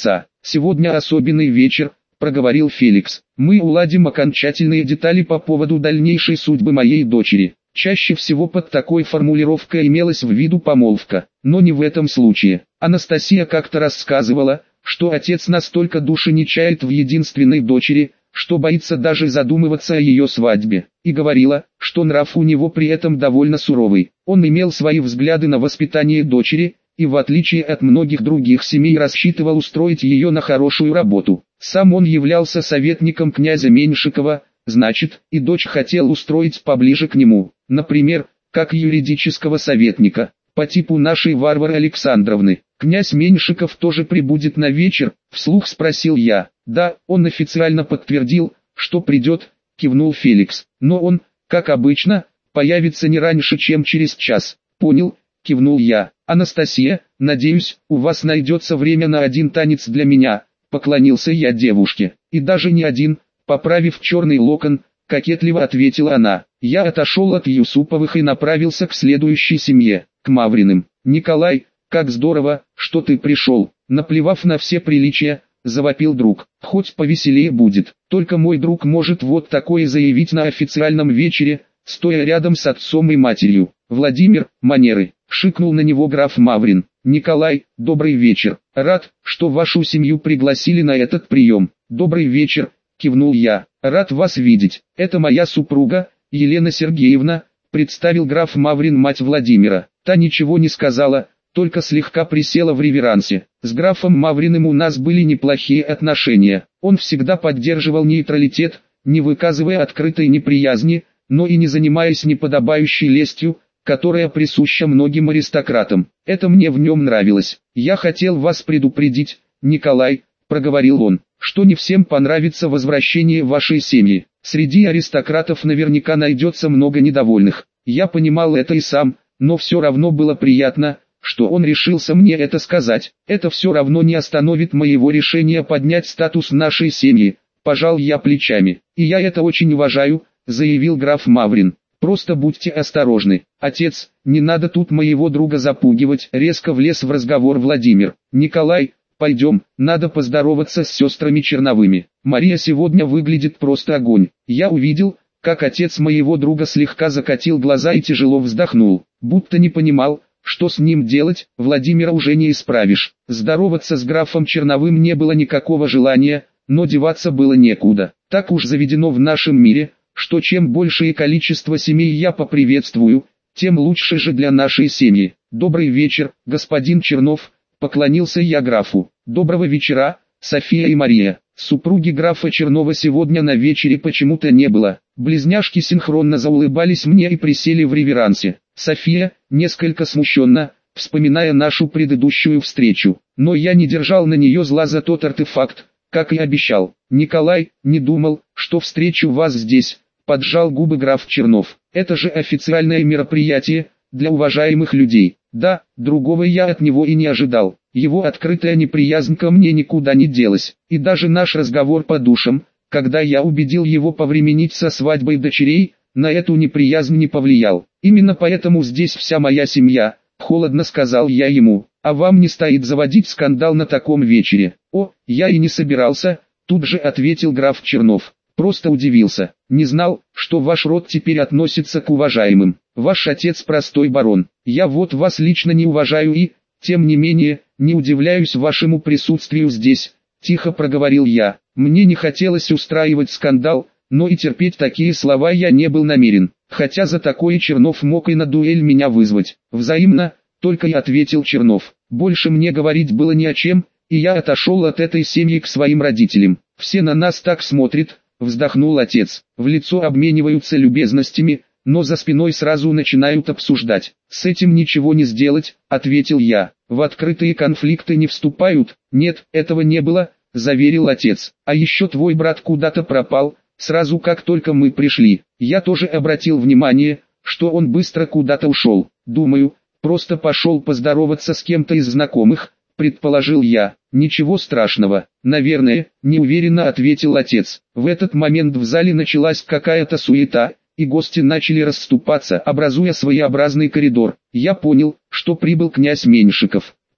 Speaker 1: Сегодня особенный вечер, проговорил Феликс. Мы уладим окончательные детали по поводу дальнейшей судьбы моей дочери. Чаще всего под такой формулировкой имелась в виду помолвка, но не в этом случае. Анастасия как-то рассказывала, что отец настолько души не чает в единственной дочери, что боится даже задумываться о ее свадьбе, и говорила, что нрав у него при этом довольно суровый. Он имел свои взгляды на воспитание дочери, и в отличие от многих других семей рассчитывал устроить ее на хорошую работу. Сам он являлся советником князя Меньшикова, значит, и дочь хотел устроить поближе к нему, например, как юридического советника, по типу нашей Варвары Александровны. «Князь Меньшиков тоже прибудет на вечер?» – вслух спросил я. «Да, он официально подтвердил, что придет», – кивнул Феликс. «Но он, как обычно, появится не раньше, чем через час». «Понял», – кивнул я. «Анастасия, надеюсь, у вас найдется время на один танец для меня», – поклонился я девушке. «И даже не один», – поправив черный локон, кокетливо ответила она. Я отошел от Юсуповых и направился к следующей семье, к Мавриным. «Николай, как здорово, что ты пришел», – наплевав на все приличия, завопил друг. «Хоть повеселее будет, только мой друг может вот такое заявить на официальном вечере, стоя рядом с отцом и матерью». «Владимир, манеры», – шикнул на него граф Маврин. «Николай, добрый вечер, рад, что вашу семью пригласили на этот прием». «Добрый вечер», – кивнул я, – «рад вас видеть, это моя супруга, Елена Сергеевна», – представил граф Маврин мать Владимира. Та ничего не сказала, только слегка присела в реверансе. С графом Мавриным у нас были неплохие отношения. Он всегда поддерживал нейтралитет, не выказывая открытой неприязни, но и не занимаясь неподобающей лестью, которая присуща многим аристократам. Это мне в нем нравилось. «Я хотел вас предупредить, Николай», – проговорил он, – «что не всем понравится возвращение вашей семьи. Среди аристократов наверняка найдется много недовольных. Я понимал это и сам, но все равно было приятно, что он решился мне это сказать. Это все равно не остановит моего решения поднять статус нашей семьи», – пожал я плечами. «И я это очень уважаю», – заявил граф Маврин. «Просто будьте осторожны. Отец, не надо тут моего друга запугивать», – резко влез в разговор Владимир. «Николай, пойдем, надо поздороваться с сестрами Черновыми. Мария сегодня выглядит просто огонь». Я увидел, как отец моего друга слегка закатил глаза и тяжело вздохнул, будто не понимал, что с ним делать. Владимира уже не исправишь. Здороваться с графом Черновым не было никакого желания, но деваться было некуда. Так уж заведено в нашем мире, что чем большее количество семей я поприветствую, тем лучше же для нашей семьи. «Добрый вечер, господин Чернов», – поклонился я графу. «Доброго вечера, София и Мария». Супруги графа Чернова сегодня на вечере почему-то не было. Близняшки синхронно заулыбались мне и присели в реверансе. София, несколько смущенно, вспоминая нашу предыдущую встречу, но я не держал на нее зла за тот артефакт, как и обещал. «Николай, не думал, что встречу вас здесь», – поджал губы граф Чернов. «Это же официальное мероприятие, для уважаемых людей». Да, другого я от него и не ожидал. Его открытая неприязнь ко мне никуда не делась. И даже наш разговор по душам, когда я убедил его повременить со свадьбой дочерей, на эту неприязнь не повлиял. «Именно поэтому здесь вся моя семья», – холодно сказал я ему. «А вам не стоит заводить скандал на таком вечере». «О, я и не собирался», – тут же ответил граф Чернов. «Просто удивился. Не знал, что ваш род теперь относится к уважаемым. Ваш отец простой барон. Я вот вас лично не уважаю и, тем не менее, не удивляюсь вашему присутствию здесь», – тихо проговорил я. Мне не хотелось устраивать скандал, но и терпеть такие слова я не был намерен. Хотя за такое Чернов мог и на дуэль меня вызвать. «Взаимно», – только и ответил Чернов. Больше мне говорить было не о чем, и я отошел от этой семьи к своим родителям. «Все на нас так смотрят», – вздохнул отец. В лицо обмениваются любезностями, но за спиной сразу начинают обсуждать. «С этим ничего не сделать», – ответил я. «В открытые конфликты не вступают». «Нет, этого не было», – заверил отец. «А еще твой брат куда-то пропал, сразу как только мы пришли. Я тоже обратил внимание, что он быстро куда-то ушел. Думаю, просто пошел поздороваться с кем-то из знакомых», – предположил я. «Ничего страшного, наверное», – неуверенно ответил отец. В этот момент в зале началась какая-то суета, и гости начали расступаться, образуя своеобразный коридор. Я понял, что прибыл князь Меньшиков.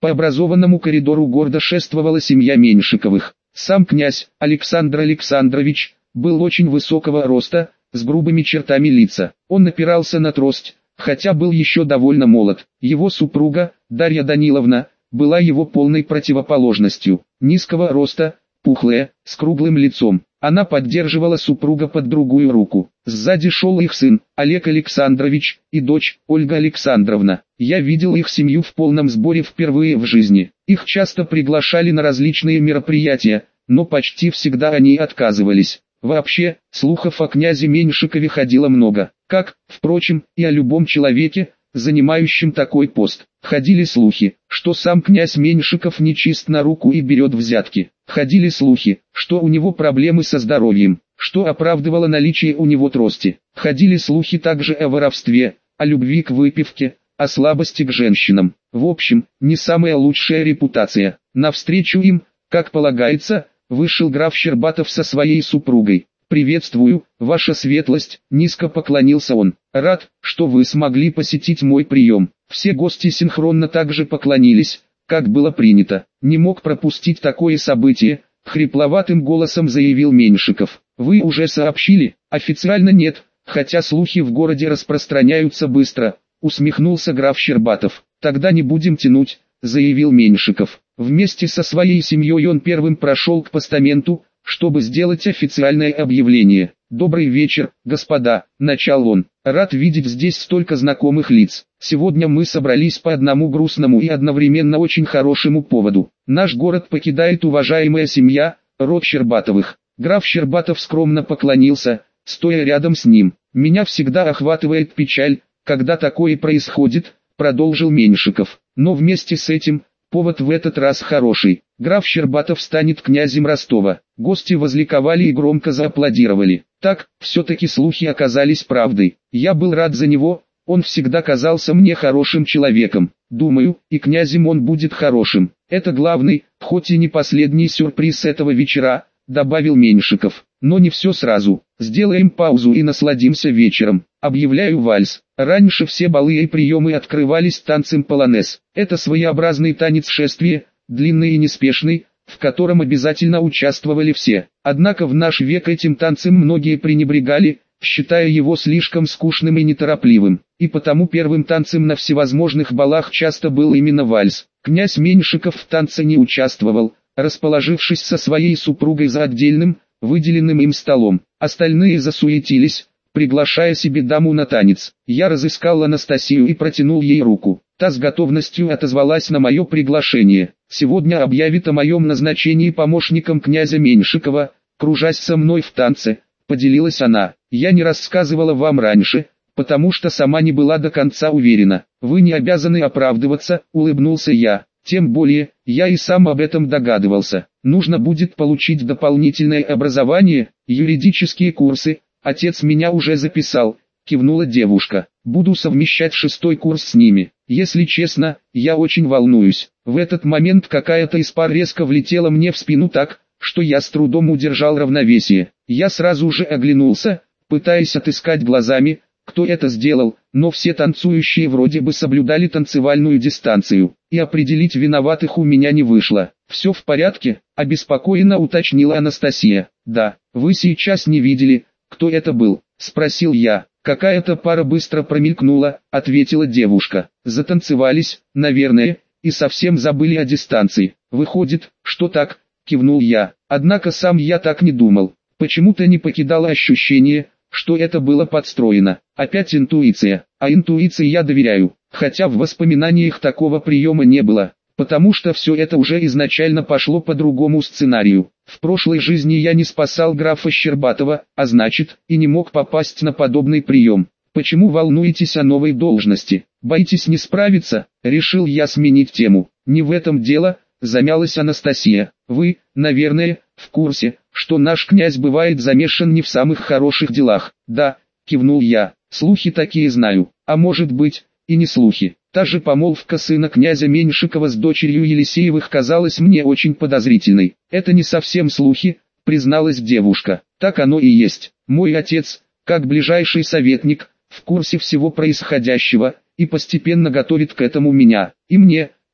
Speaker 1: По образованному коридору гордо шествовала семья Меньшиковых. Сам князь, Александр Александрович, был очень высокого роста, с грубыми чертами лица. Он опирался на трость, хотя был еще довольно молод. Его супруга, Дарья Даниловна, была его полной противоположностью. Низкого роста, пухлая, с круглым лицом. Она поддерживала супруга под другую руку. Сзади шел их сын, Олег Александрович, и дочь, Ольга Александровна. Я видел их семью в полном сборе впервые в жизни. Их часто приглашали на различные мероприятия, но почти всегда они отказывались. Вообще, слухов о князе Меньшикове ходило много, как, впрочем, и о любом человеке, занимающем такой пост. Ходили слухи, что сам князь Меньшиков нечист на руку и берет взятки. Ходили слухи, что у него проблемы со здоровьем, что оправдывало наличие у него трости. Ходили слухи также о воровстве, о любви к выпивке, о слабости к женщинам. В общем, не самая лучшая репутация. Навстречу им, как полагается, вышел граф Щербатов со своей супругой. «Приветствую, ваша светлость», — низко поклонился он. «Рад, что вы смогли посетить мой прием». Все гости синхронно также поклонились, как было принято. «Не мог пропустить такое событие», — хрипловатым голосом заявил Меньшиков. «Вы уже сообщили?» «Официально нет, хотя слухи в городе распространяются быстро», — усмехнулся граф Щербатов. «Тогда не будем тянуть», — заявил Меньшиков. Вместе со своей семьей он первым прошел к постаменту, чтобы сделать официальное объявление. «Добрый вечер, господа», — начал он. «Рад видеть здесь столько знакомых лиц. Сегодня мы собрались по одному грустному и одновременно очень хорошему поводу. Наш город покидает уважаемая семья, род Щербатовых». Граф Щербатов скромно поклонился, стоя рядом с ним. «Меня всегда охватывает печаль, когда такое происходит», — продолжил Меньшиков. «Но вместе с этим, повод в этот раз хороший. Граф Щербатов станет князем Ростова». Гости возликовали и громко зааплодировали. Так, все-таки слухи оказались правдой. Я был рад за него, он всегда казался мне хорошим человеком. Думаю, и князем он будет хорошим. Это главный, хоть и не последний сюрприз этого вечера, добавил Меньшиков. Но не все сразу. Сделаем паузу и насладимся вечером. Объявляю вальс. Раньше все балы и приемы открывались танцем полонез. Это своеобразный танец шествия, длинный и неспешный, в котором обязательно участвовали все. Однако в наш век этим танцем многие пренебрегали, считая его слишком скучным и неторопливым. И потому первым танцем на всевозможных балах часто был именно вальс. Князь Меньшиков в танце не участвовал, расположившись со своей супругой за отдельным, выделенным им столом. Остальные засуетились, приглашая себе даму на танец. Я разыскал Анастасию и протянул ей руку. Та с готовностью отозвалась на мое приглашение. «Сегодня объявит о моем назначении помощником князя Меньшикова, кружась со мной в танце», — поделилась она. «Я не рассказывала вам раньше, потому что сама не была до конца уверена. Вы не обязаны оправдываться», — улыбнулся я. «Тем более, я и сам об этом догадывался. Нужно будет получить дополнительное образование, юридические курсы, отец меня уже записал», — кивнула девушка. «Буду совмещать 6-й курс с ними. Если честно, я очень волнуюсь». В этот момент какая-то из пар резко влетела мне в спину так, что я с трудом удержал равновесие. Я сразу же оглянулся, пытаясь отыскать глазами, кто это сделал, но все танцующие вроде бы соблюдали танцевальную дистанцию, и определить виноватых у меня не вышло. «Все в порядке?» – обеспокоенно уточнила Анастасия. «Да, вы сейчас не видели, кто это был?» – спросил я. «Какая-то пара быстро промелькнула», — ответила девушка. «Затанцевались, наверное, и совсем забыли о дистанции. Выходит, что так», — кивнул я. Однако сам я так не думал. Почему-то не покидало ощущение, что это было подстроено. Опять интуиция. А интуиции я доверяю, хотя в воспоминаниях такого приема не было. Потому что все это уже изначально пошло по другому сценарию. В прошлой жизни я не спасал графа Щербатова, а значит, и не мог попасть на подобный прием. Почему волнуетесь о новой должности? Боитесь не справиться? Решил я сменить тему. Не в этом дело, замялась Анастасия. Вы, наверное, в курсе, что наш князь бывает замешан не в самых хороших делах. Да, кивнул я, слухи такие знаю, а может быть, и не слухи. Та же помолвка сына князя Меньшикова с дочерью Елисеевых казалась мне очень подозрительной. «Это не совсем слухи», — призналась девушка. «Так оно и есть. Мой отец, как ближайший советник, в курсе всего происходящего, и постепенно готовит к этому меня. И мне,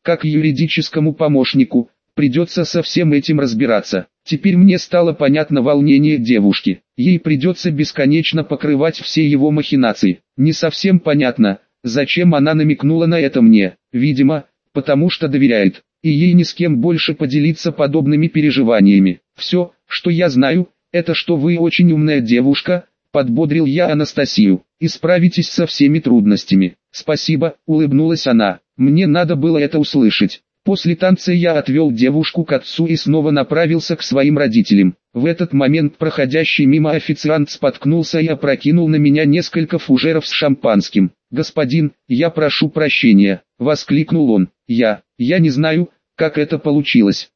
Speaker 1: как юридическому помощнику, придется со всем этим разбираться. Теперь мне стало понятно волнение девушки. Ей придется бесконечно покрывать все его махинации. Не совсем понятно, зачем она намекнула на это мне. Видимо, потому что доверяет, и ей ни с кем больше поделиться подобными переживаниями. Все, что я знаю, это что вы очень умная девушка, подбодрил я Анастасию, и справитесь со всеми трудностями. Спасибо, улыбнулась она, мне надо было это услышать. После танца я отвел девушку к отцу и снова направился к своим родителям. В этот момент проходящий мимо официант споткнулся и опрокинул на меня несколько фужеров с шампанским. «Господин, я прошу прощения», — воскликнул он. Я не знаю, как это получилось.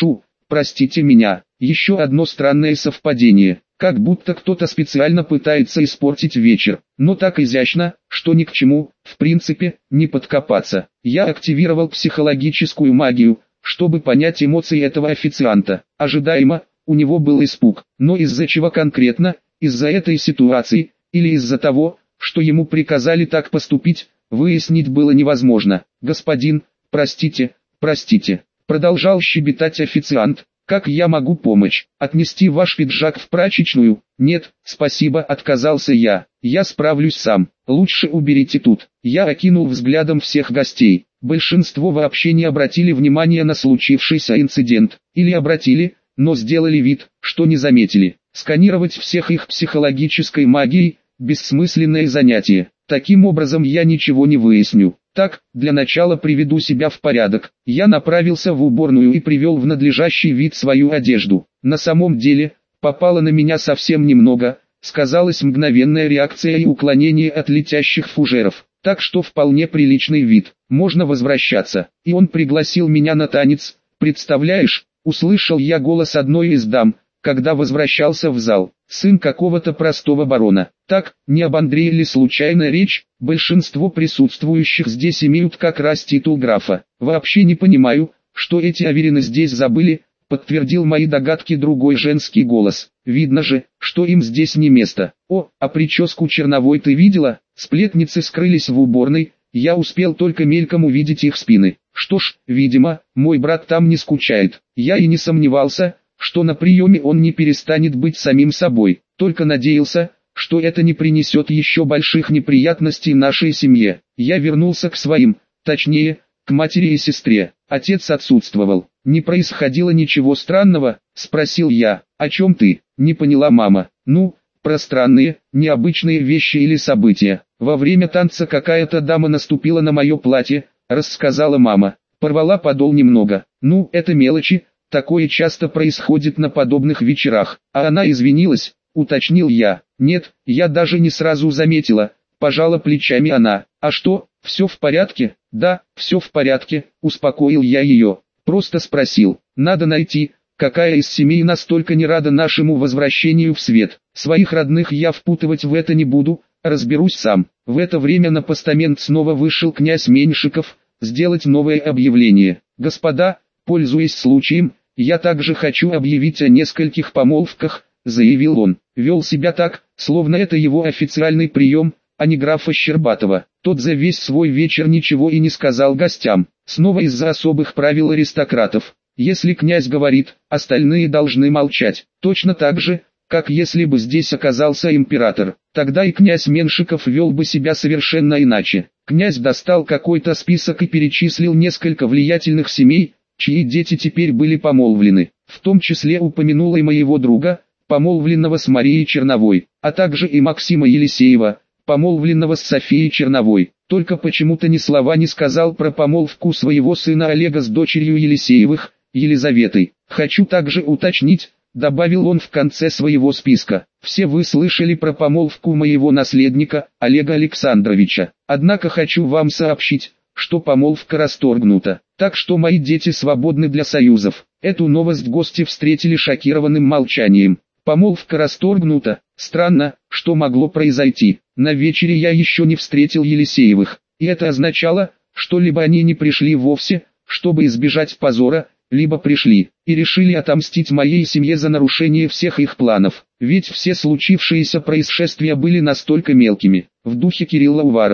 Speaker 1: Простите меня». Еще одно странное совпадение. Как будто кто-то специально пытается испортить вечер, но так изящно, что ни к чему, в принципе, не подкопаться. Я активировал психологическую магию, чтобы понять эмоции этого официанта. Ожидаемо, у него был испуг, но из-за чего конкретно, из-за этой ситуации, или из-за того, что ему приказали так поступить, выяснить было невозможно. «Господин, простите», продолжал щебетать официант. «Как я могу помочь? Отнести ваш пиджак в прачечную?» «Нет, спасибо», отказался я. «Я справлюсь сам. Лучше уберите тут». Я окинул взглядом всех гостей. Большинство вообще не обратили внимания на случившийся инцидент. Или обратили, но сделали вид, что не заметили. Сканировать всех их психологической магией – бессмысленное занятие. Таким образом я ничего не выясню. Так, для начала приведу себя в порядок. Я направился в уборную и привел в надлежащий вид свою одежду. На самом деле, попало на меня совсем немного, сказалась мгновенная реакция и уклонение от летящих фужеров. Так что вполне приличный вид. Можно возвращаться. И он пригласил меня на танец. Представляешь, услышал я голос одной из дам, когда возвращался в зал. Сын какого-то простого барона. Так, не об Андрее ли случайно речь? Большинство присутствующих здесь имеют как раз титул графа. Вообще не понимаю, что эти аверины здесь забыли, подтвердил мои догадки другой женский голос. Видно же, что им здесь не место. О, а прическу Черновой ты видела? Сплетницы скрылись в уборной, я успел только мельком увидеть их спины. Что ж, видимо, мой брат там не скучает. Я и не сомневался, что на приеме он не перестанет быть самим собой, только надеялся, что это не принесет еще больших неприятностей нашей семье. Я вернулся к своим, точнее, к матери и сестре. Отец отсутствовал. «Не происходило ничего странного?» – спросил я. «О чем ты?» – не поняла мама. «Ну, про странные, необычные вещи или события. Во время танца какая-то дама наступила на мое платье», – рассказала мама. «Порвала подол немного. Ну, это мелочи. Такое часто происходит на подобных вечерах». «А она извинилась?» – уточнил я. «Нет, я даже не сразу заметила», – пожала плечами она. «А что, все в порядке?» «Да, все в порядке», – успокоил я ее. Просто спросил. «Надо найти, какая из семей настолько не рада нашему возвращению в свет. Своих родных я впутывать в это не буду, разберусь сам». В это время на постамент снова вышел князь Меньшиков, сделать новое объявление. «Господа, пользуясь случаем, я также хочу объявить о нескольких помолвках», заявил он. Вел себя так, словно это его официальный прием, а не графа Щербатова. Тот за весь свой вечер ничего и не сказал гостям. Снова из-за особых правил аристократов. Если князь говорит, остальные должны молчать. Точно так же, как если бы здесь оказался император. Тогда и князь Меньшиков вел бы себя совершенно иначе. Князь достал какой-то список и перечислил несколько влиятельных семей, чьи дети теперь были помолвлены. В том числе упомянул и моего друга, помолвленного с Марией Черновой, а также и Максима Елисеева, помолвленного с Софией Черновой. Только почему-то ни слова не сказал про помолвку своего сына Олега с дочерью Елисеевых, Елизаветой. «Хочу также уточнить», добавил он в конце своего списка. «Все вы слышали про помолвку моего наследника, Олега Александровича. Однако хочу вам сообщить, что помолвка расторгнута. Так что мои дети свободны для союзов». Эту новость гости встретили шокированным молчанием. Помолвка расторгнута. Странно, что могло произойти. На вечере я еще не встретил Елисеевых, и это означало, что либо они не пришли вовсе, чтобы избежать позора, либо пришли и решили отомстить моей семье за нарушение всех их планов. Ведь все случившиеся происшествия были настолько мелкими, в духе Кирилла Уварова.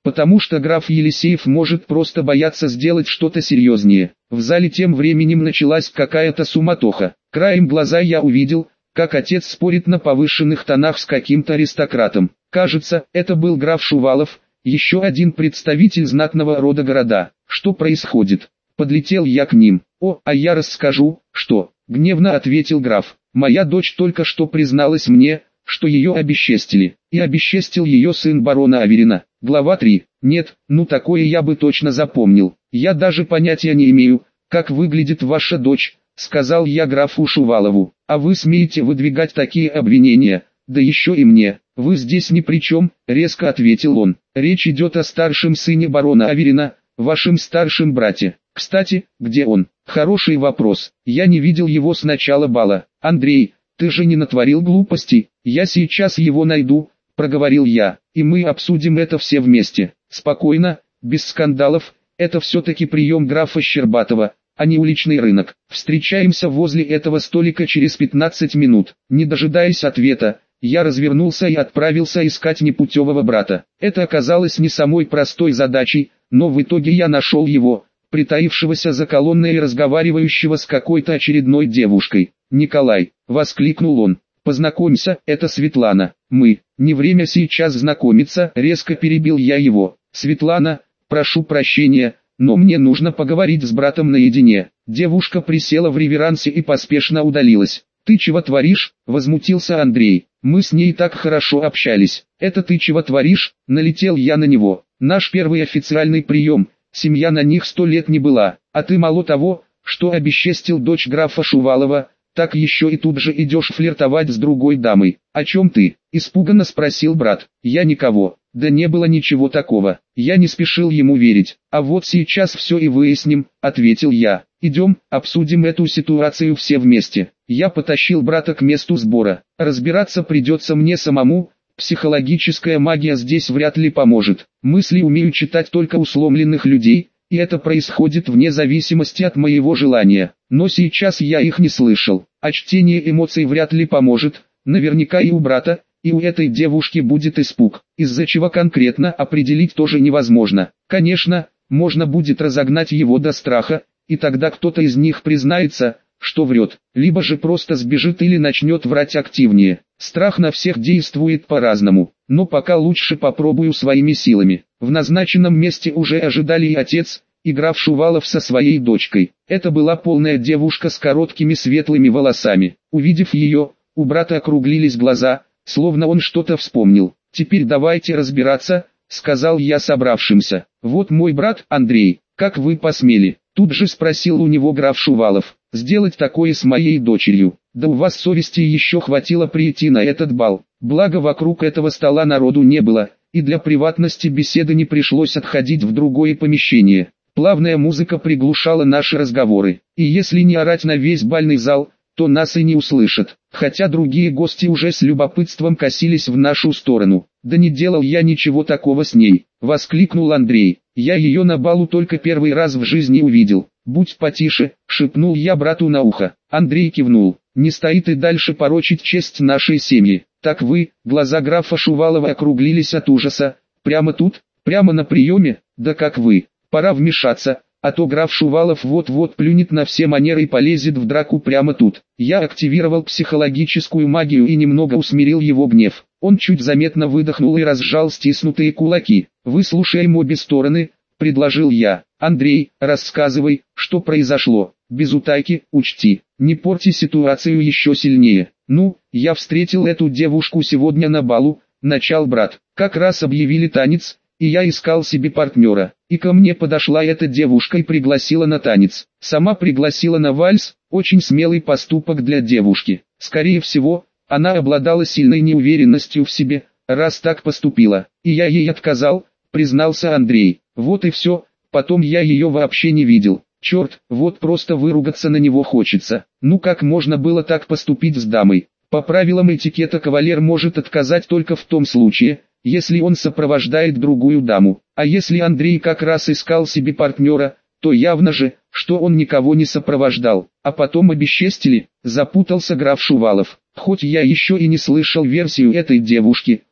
Speaker 1: Потому что граф Елисеев может просто бояться сделать что-то серьезнее. В зале тем временем началась какая-то суматоха. Краем глаза я увидел, как отец спорит на повышенных тонах с каким-то аристократом. Кажется, это был граф Шувалов, еще один представитель знатного рода города. Что происходит? Подлетел я к ним. «О, а я расскажу, что?» — гневно ответил граф. «Моя дочь только что призналась мне, что ее обесчестили, и обесчестил ее сын барона Аверина». Глава 3. Нет, ну такое я бы точно запомнил. Я даже понятия не имею, как выглядит ваша дочь, сказал я графу Шувалову. А вы смеете выдвигать такие обвинения, да еще и мне. Вы здесь ни при чем, резко ответил он. Речь идет о старшем сыне барона Аверина, вашем старшем брате. Кстати, где он? Хороший вопрос. Я не видел его с начала бала. Андрей, ты же не натворил глупостей? Я сейчас его найду, проговорил я, и мы обсудим это все вместе. Спокойно, без скандалов, это все-таки прием графа Щербатова, а не уличный рынок. Встречаемся возле этого столика через 15 минут. Не дожидаясь ответа, я развернулся и отправился искать непутевого брата. Это оказалось не самой простой задачей, но в итоге я нашел его, притаившегося за колонной и разговаривающего с какой-то очередной девушкой. «Николай!» — воскликнул он. «Познакомься, это Светлана. Не время сейчас знакомиться», — резко перебил я его. «Светлана, прошу прощения, но мне нужно поговорить с братом наедине». Девушка присела в реверансе и поспешно удалилась. «Ты чего творишь?» — возмутился Андрей. «Мы с ней так хорошо общались». «Это ты чего творишь?» — налетел я на него. «Наш первый официальный прием, семья на них 100 лет не была, а ты мало того, что обесчестил дочь графа Шувалова, так еще и тут же идешь флиртовать с другой дамой. О чем ты?» — испуганно спросил брат. «Я никого». «Да не было ничего такого». Я не спешил ему верить. «А вот сейчас все и выясним», — ответил я. «Идем, обсудим эту ситуацию все вместе». Я потащил брата к месту сбора. Разбираться придется мне самому, психологическая магия здесь вряд ли поможет. Мысли умею читать только у сломленных людей, и это происходит вне зависимости от моего желания. Но сейчас я их не слышал, а чтение эмоций вряд ли поможет. Наверняка и у брата, и у этой девушки будет испуг, из-за чего конкретно определить тоже невозможно. Конечно, можно будет разогнать его до страха, и тогда кто-то из них признается, что врет, либо же просто сбежит или начнет врать активнее. Страх на всех действует по-разному, но пока лучше попробую своими силами. В назначенном месте уже ожидали и отец, и граф Шувалов со своей дочкой. Это была полная девушка с короткими светлыми волосами. Увидев ее, у брата округлились глаза, словно он что-то вспомнил. «Теперь давайте разбираться», — сказал я собравшимся. «Вот мой брат Андрей, как вы посмели?» Тут же спросил у него граф Шувалов. «Сделать такое с моей дочерью? Да у вас совести еще хватило прийти на этот бал. Благо вокруг этого стола народу не было, и для приватности беседы не пришлось отходить в другое помещение. Плавная музыка приглушала наши разговоры, и если не орать на весь бальный зал, то нас и не услышат, хотя другие гости уже с любопытством косились в нашу сторону. «Да не делал я ничего такого с ней», — воскликнул Андрей. «Я ее на балу только первый раз в жизни увидел». «Будь потише», — шепнул я брату на ухо. Андрей кивнул. «Не стоит и дальше порочить честь нашей семьи». «Так вы», — глаза графа Шувалова округлились от ужаса. «Прямо тут? Прямо на приеме? Да как вы? Пора вмешаться, а то граф Шувалов вот-вот плюнет на все манеры и полезет в драку прямо тут». Я активировал психологическую магию и немного усмирил его гнев. Он чуть заметно выдохнул и разжал стиснутые кулаки. «Выслушаем обе стороны», — предложил я. «Андрей, рассказывай, что произошло. Без утайки, учти, не порти ситуацию еще сильнее». «Ну, я встретил эту девушку сегодня на балу», — начал брат. «Как раз объявили танец, и я искал себе партнера. И ко мне подошла эта девушка и пригласила на танец. Сама пригласила на вальс, очень смелый поступок для девушки. Скорее всего, она обладала сильной неуверенностью в себе, раз так поступила. И я ей отказал», — признался Андрей. «Вот и все, потом я ее вообще не видел. Черт, вот просто выругаться на него хочется. Ну как можно было так поступить с дамой? По правилам этикета кавалер может отказать только в том случае, если он сопровождает другую даму. А если Андрей как раз искал себе партнера, то явно же, что он никого не сопровождал. А потом обесчестили», — запутался граф Шувалов. «Хоть я еще и не слышал версию этой девушки»,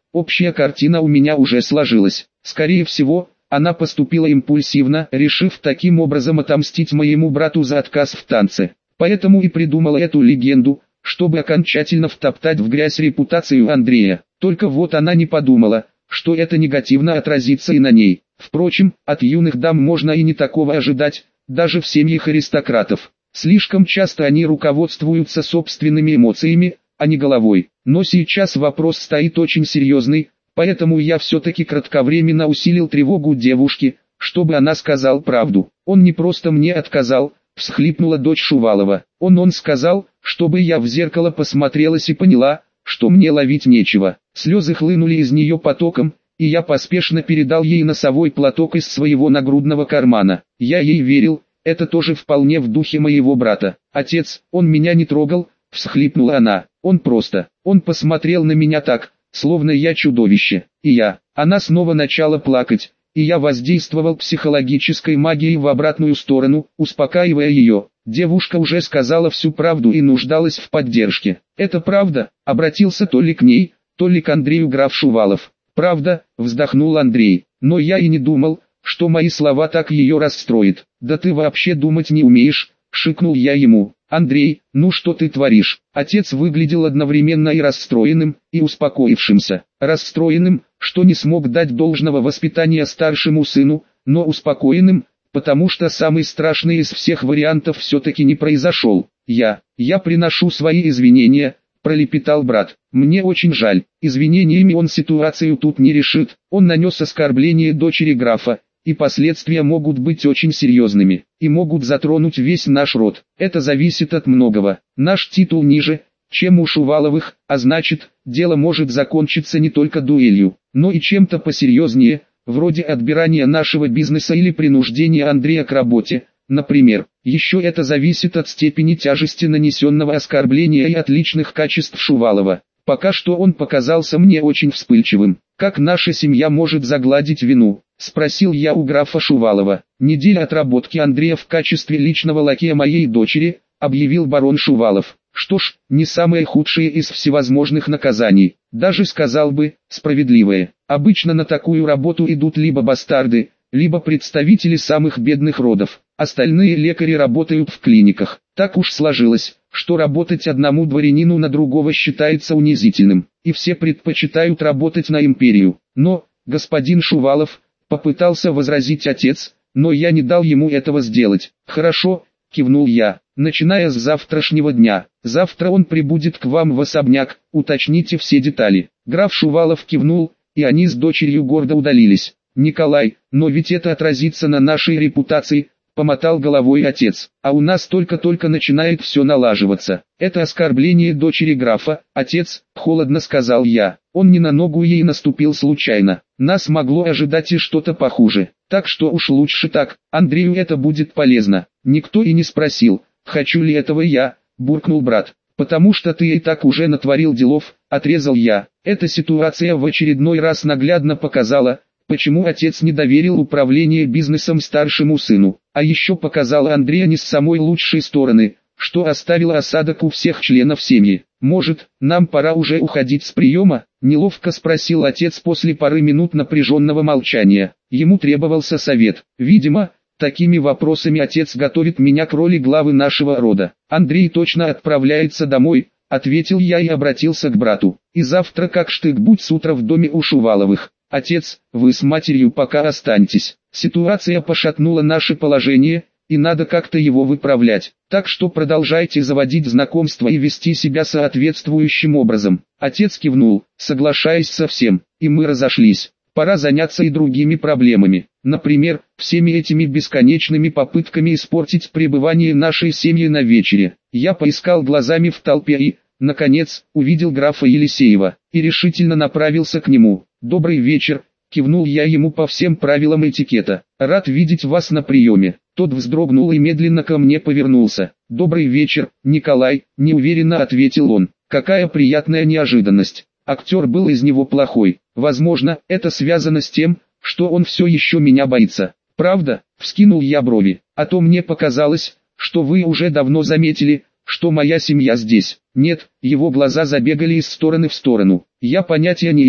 Speaker 1: общая картина у меня уже сложилась. Скорее всего, она поступила импульсивно, решив таким образом отомстить моему брату за отказ в танце. Поэтому и придумала эту легенду, чтобы окончательно втоптать в грязь репутацию Андрея. Только вот она не подумала, что это негативно отразится и на ней. Впрочем, от юных дам можно и не такого ожидать, даже в семьях аристократов. Слишком часто они руководствуются собственными эмоциями, а не головой. Но сейчас вопрос стоит очень серьезный, поэтому я все-таки кратковременно усилил тревогу девушки, чтобы она сказала правду. Он не просто мне отказал, всхлипнула дочь Шувалова. Он сказал, чтобы я в зеркало посмотрелась и поняла, что мне ловить нечего. Слезы хлынули из нее потоком, и я поспешно передал ей носовой платок из своего нагрудного кармана. Я ей верил, это тоже вполне в духе моего брата. Отец, он меня не трогал, всхлипнула она. Он посмотрел на меня так, словно я чудовище. Она снова начала плакать, и я воздействовал психологической магией в обратную сторону, успокаивая ее. Девушка уже сказала всю правду и нуждалась в поддержке. «Это правда?» — обратился то ли к ней, то ли к Андрею граф Шувалов. «Правда», — вздохнул Андрей, — «но я и не думал, что мои слова так ее расстроят». «Да ты вообще думать не умеешь», — шикнул я ему. «Андрей, ну что ты творишь?» Отец выглядел одновременно и расстроенным, и успокоившимся. Расстроенным, что не смог дать должного воспитания старшему сыну, но успокоенным, потому что самый страшный из всех вариантов все-таки не произошел. «Я приношу свои извинения», — пролепетал брат. «Мне очень жаль, извинениями он ситуацию тут не решит». Он нанес оскорбление дочери графа, и последствия могут быть очень серьезными, и могут затронуть весь наш род. Это зависит от многого. Наш титул ниже, чем у Шуваловых, а значит, дело может закончиться не только дуэлью, но и чем-то посерьезнее, вроде отбирания нашего бизнеса или принуждения Андрея к работе, например. Еще это зависит от степени тяжести нанесенного оскорбления и от личных качеств Шувалова. Пока что он показался мне очень вспыльчивым. «Как наша семья может загладить вину?» — спросил я у графа Шувалова. «Неделя отработки Андрея в качестве личного лакея моей дочери», — объявил барон Шувалов. «Что ж, не самое худшее из всевозможных наказаний, даже сказал бы, справедливое. Обычно на такую работу идут либо бастарды, либо представители самых бедных родов. Остальные лекари работают в клиниках. Так уж сложилось, что работать одному дворянину на другого считается унизительным, и все предпочитают работать на империю. Но, господин Шувалов, попытался возразить отец, но я не дал ему этого сделать. Хорошо, кивнул я, начиная с завтрашнего дня. Завтра он прибудет к вам в особняк, уточните все детали. Граф Шувалов кивнул, и они с дочерью гордо удалились. «Николай, но ведь это отразится на нашей репутации», — помотал головой отец. «А у нас только-только начинает все налаживаться. Это оскорбление дочери графа, отец», — холодно сказал я. Он не на ногу ей наступил случайно. Нас могло ожидать и что-то похуже. Так что уж лучше так, Андрею это будет полезно. Никто и не спросил, хочу ли этого я, буркнул брат. «Потому что ты и так уже натворил делов», — отрезал я. Эта ситуация в очередной раз наглядно показала, почему отец не доверил управление бизнесом старшему сыну, а еще показала Андрея не с самой лучшей стороны, что оставило осадок у всех членов семьи. «Может, нам пора уже уходить с приема?» — неловко спросил отец после пары минут напряженного молчания. Ему требовался совет. Видимо, такими вопросами отец готовит меня к роли главы нашего рода. «Андрей точно отправляется домой», — ответил я и обратился к брату. «И завтра как штык будь с утра в доме у Шуваловых. Отец, вы с матерью пока останьтесь. Ситуация пошатнула наше положение, и надо как-то его выправлять. Так что продолжайте заводить знакомства и вести себя соответствующим образом». Отец кивнул, соглашаясь со всем, и мы разошлись. Пора заняться и другими проблемами. Например, всеми этими бесконечными попытками испортить пребывание нашей семьи на вечере. Я поискал глазами в толпе и, наконец, увидел графа Елисеева, и решительно направился к нему. «Добрый вечер», — кивнул я ему по всем правилам этикета. «Рад видеть вас на приеме». Тот вздрогнул и медленно ко мне повернулся. «Добрый вечер, Николай», — неуверенно ответил он. Какая приятная неожиданность. Актер был из него плохой. Возможно, это связано с тем, что он все еще меня боится. «Правда?» — вскинул я брови. «А то мне показалось, что вы уже давно заметили, что моя семья здесь». «Нет», — его глаза забегали из стороны в сторону. «Я понятия не имел,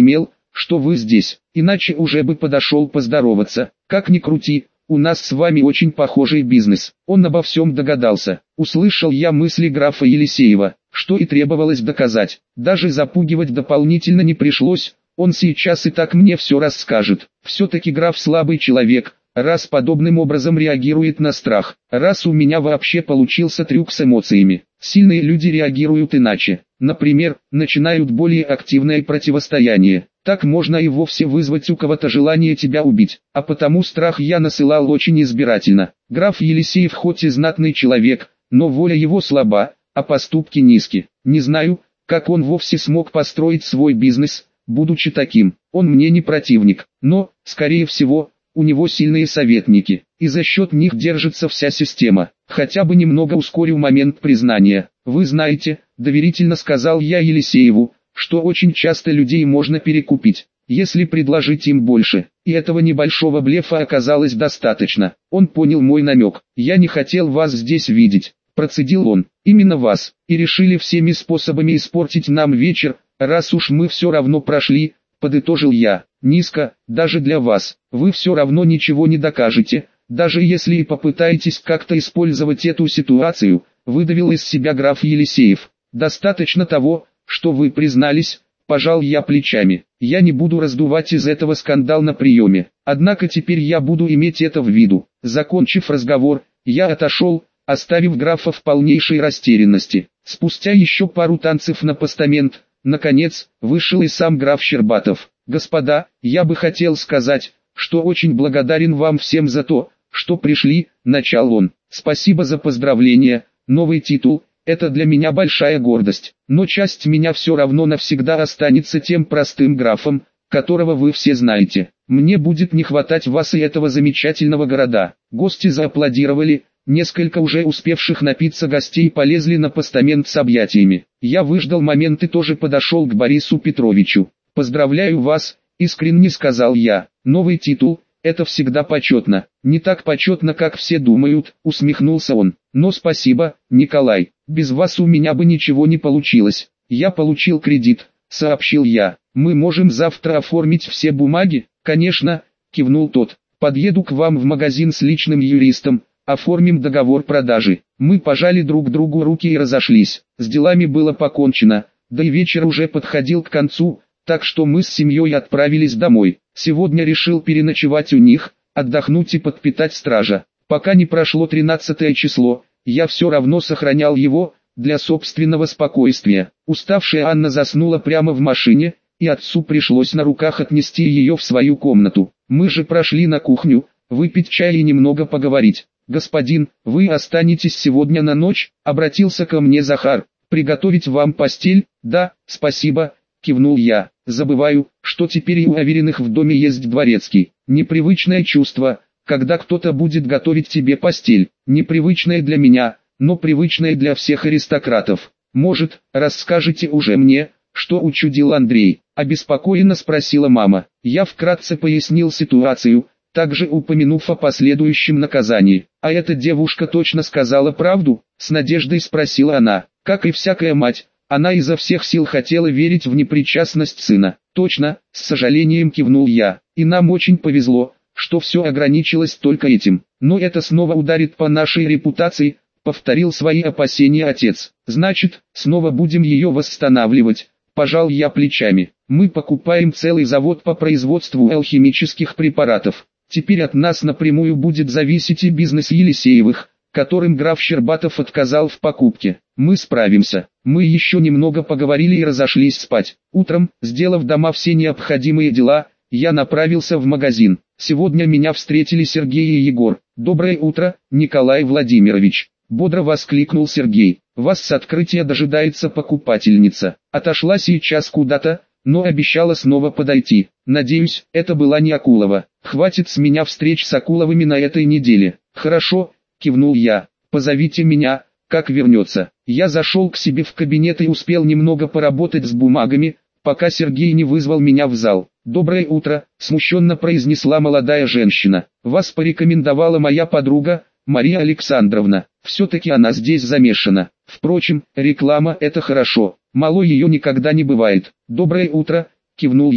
Speaker 1: что вы здесь, иначе уже бы подошел поздороваться. Как ни крути, у нас с вами очень похожий бизнес. Он обо всем догадался. Услышал я мысли графа Елисеева, что и требовалось доказать. Даже запугивать дополнительно не пришлось, он сейчас и так мне все расскажет. Все-таки граф слабый человек, раз подобным образом реагирует на страх. Раз у меня вообще получился трюк с эмоциями. Сильные люди реагируют иначе. Например, начинают более активное противостояние. Так можно и вовсе вызвать у кого-то желание тебя убить. А потому страх я насылал очень избирательно. Граф Елисеев хоть и знатный человек, но воля его слаба, а поступки низки. Не знаю, как он вовсе смог построить свой бизнес, будучи таким. Он мне не противник, но, скорее всего, у него сильные советники, и за счет них держится вся система. Хотя бы немного ускорю момент признания. Вы знаете, доверительно сказал я Елисееву, что очень часто людей можно перекупить, если предложить им больше. И этого небольшого блефа оказалось достаточно. Он понял мой намек. Я не хотел вас здесь видеть, процедил он. Именно вас. И решили всеми способами испортить нам вечер, раз уж мы все равно прошли, подытожил я. Низко, даже для вас. Вы все равно ничего не докажете, даже если и попытаетесь как-то использовать эту ситуацию, выдавил из себя граф Елисеев. Достаточно того, что вы признались, пожал я плечами. Я не буду раздувать из этого скандал на приеме, однако теперь я буду иметь это в виду. Закончив разговор, я отошел, оставив графа в полнейшей растерянности. Спустя еще пару танцев на постамент, наконец, вышел и сам граф Щербатов. «Господа, я бы хотел сказать, что очень благодарен вам всем за то, что пришли», — начал он. «Спасибо за поздравления, новый титул, это для меня большая гордость, но часть меня все равно навсегда останется тем простым графом, которого вы все знаете. Мне будет не хватать вас и этого замечательного города». Гости зааплодировали, несколько уже успевших напиться гостей полезли на постамент с объятиями. Я выждал момент и тоже подошел к Борису Петровичу. «Поздравляю вас», — искренне сказал я. «Новый титул, это всегда почетно». «Не так почетно, как все думают», — усмехнулся он. «Но спасибо, Николай, без вас у меня бы ничего не получилось». «Я получил кредит», — сообщил я. «Мы можем завтра оформить все бумаги?» «Конечно», — кивнул тот. «Подъеду к вам в магазин с личным юристом, оформим договор продажи». Мы пожали друг другу руки и разошлись. С делами было покончено, да и вечер уже подходил к концу, так что мы с семьей отправились домой. Сегодня решил переночевать у них, отдохнуть и подпитать стража. Пока не прошло 13 число, я все равно сохранял его, для собственного спокойствия. Уставшая Анна заснула прямо в машине, и отцу пришлось на руках отнести ее в свою комнату. Мы же прошли на кухню, выпить чай и немного поговорить. «Господин, вы останетесь сегодня на ночь?» — обратился ко мне Захар. «Приготовить вам постель?» «Да, спасибо», — кивнул я. «Забываю, что теперь и у Авериных в доме есть дворецкий. Непривычное чувство, когда кто-то будет готовить тебе постель. Непривычное для меня, но привычное для всех аристократов. Может, расскажете уже мне, что учудил Андрей?» — обеспокоенно спросила мама. Я вкратце пояснил ситуацию, также упомянув о последующем наказании. «А эта девушка точно сказала правду?» — с надеждой спросила она. Как и всякая мать, она изо всех сил хотела верить в непричастность сына. «Точно», — с сожалением кивнул я. «И нам очень повезло, что все ограничилось только этим. Но это снова ударит по нашей репутации», — повторил свои опасения отец. «Значит, снова будем ее восстанавливать», — пожал я плечами. «Мы покупаем целый завод по производству алхимических препаратов. Теперь от нас напрямую будет зависеть и бизнес Елисеевых, которым граф Щербатов отказал в покупке. Мы справимся». Мы еще немного поговорили и разошлись спать. Утром, сделав дома все необходимые дела, я направился в магазин. Сегодня меня встретили Сергей и Егор. «Доброе утро, Николай Владимирович!» — бодро воскликнул Сергей. «Вас с открытия дожидается покупательница. Отошла сейчас куда-то, но обещала снова подойти. Надеюсь, это была не Акулова. Хватит с меня встреч с Акуловыми на этой неделе». «Хорошо», — кивнул я. «Позовите меня, как вернется». Я зашел к себе в кабинет и успел немного поработать с бумагами, пока Сергей не вызвал меня в зал. «Доброе утро», — смущенно произнесла молодая женщина. «Вас порекомендовала моя подруга, Мария Александровна. Все-таки она здесь замешана. Впрочем, реклама — это хорошо. Мало ее никогда не бывает». «Доброе утро», — кивнул я.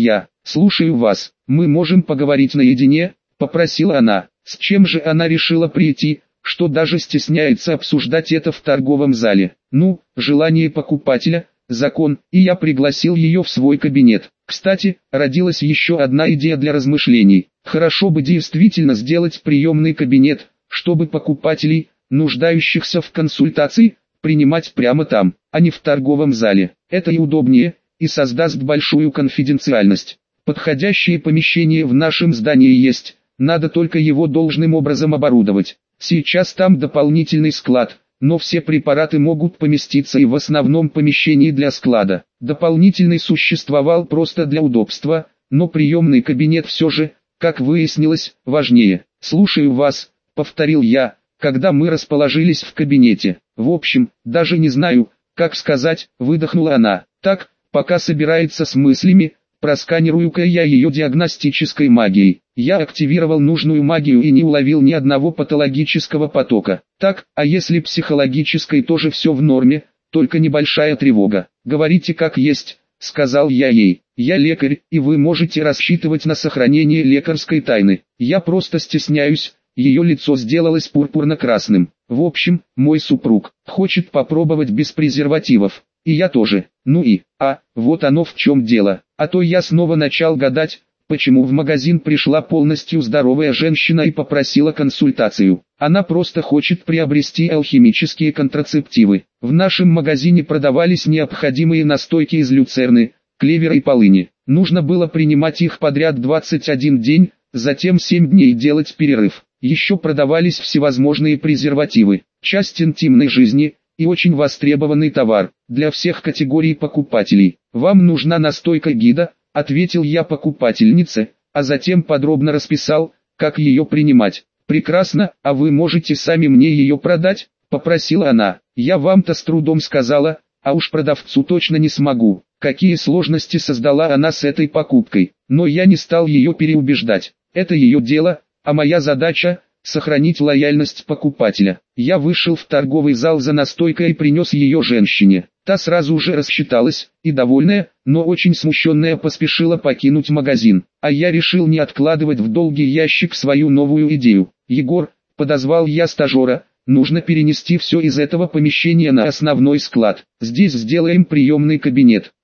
Speaker 1: «Слушаю вас, мы можем поговорить наедине?» – попросила она. С чем же она решила прийти, что даже стесняется обсуждать это в торговом зале? Ну, желание покупателя – закон, и я пригласил ее в свой кабинет. Кстати, родилась еще одна идея для размышлений. Хорошо бы действительно сделать приемный кабинет, чтобы покупателей, нуждающихся в консультации, принимать прямо там, а не в торговом зале. Это и удобнее, и создаст большую конфиденциальность. Подходящее помещение в нашем здании есть, надо только его должным образом оборудовать. Сейчас там дополнительный склад, но все препараты могут поместиться и в основном помещении для склада. Дополнительный существовал просто для удобства, но приемный кабинет все же, как выяснилось, важнее. «Слушаю вас», — повторил я, когда мы расположились в кабинете. «В общем, даже не знаю, как сказать», — выдохнула она. «Так, пока собирается с мыслями, просканирую-ка я ее диагностической магией». Я активировал нужную магию и не уловил ни одного патологического потока. Так, а если психологической тоже все в норме, только небольшая тревога. «Говорите как есть», — сказал я ей. «Я лекарь, и вы можете рассчитывать на сохранение лекарской тайны. Я просто стесняюсь». Ее лицо сделалось пурпурно-красным. «В общем, мой супруг хочет попробовать без презервативов. И я тоже. Ну и, вот оно в чем дело. А то я снова начал гадать, почему в магазин пришла полностью здоровая женщина и попросила консультацию. Она просто хочет приобрести алхимические контрацептивы. В нашем магазине продавались необходимые настойки из люцерны, клевера и полыни. Нужно было принимать их подряд 21 день, затем 7 дней делать перерыв. Еще продавались всевозможные презервативы, часть интимной жизни и очень востребованный товар для всех категорий покупателей. «Вам нужна настойка гида», — ответил я покупательнице, а затем подробно расписал, как ее принимать. «Прекрасно, а вы можете сами мне ее продать?» — попросила она. «Я вам-то с трудом сказала, а уж продавцу точно не смогу». Какие сложности создала она с этой покупкой, но я не стал ее переубеждать. Это ее дело, а моя задача — сохранить лояльность покупателя. Я вышел в торговый зал за настойкой и принес ее женщине. Та сразу же рассчиталась, и довольная, но очень смущенная поспешила покинуть магазин. А я решил не откладывать в долгий ящик свою новую идею. «Егор», — подозвал я стажера, — «нужно перенести все из этого помещения на основной склад. Здесь сделаем приемный кабинет.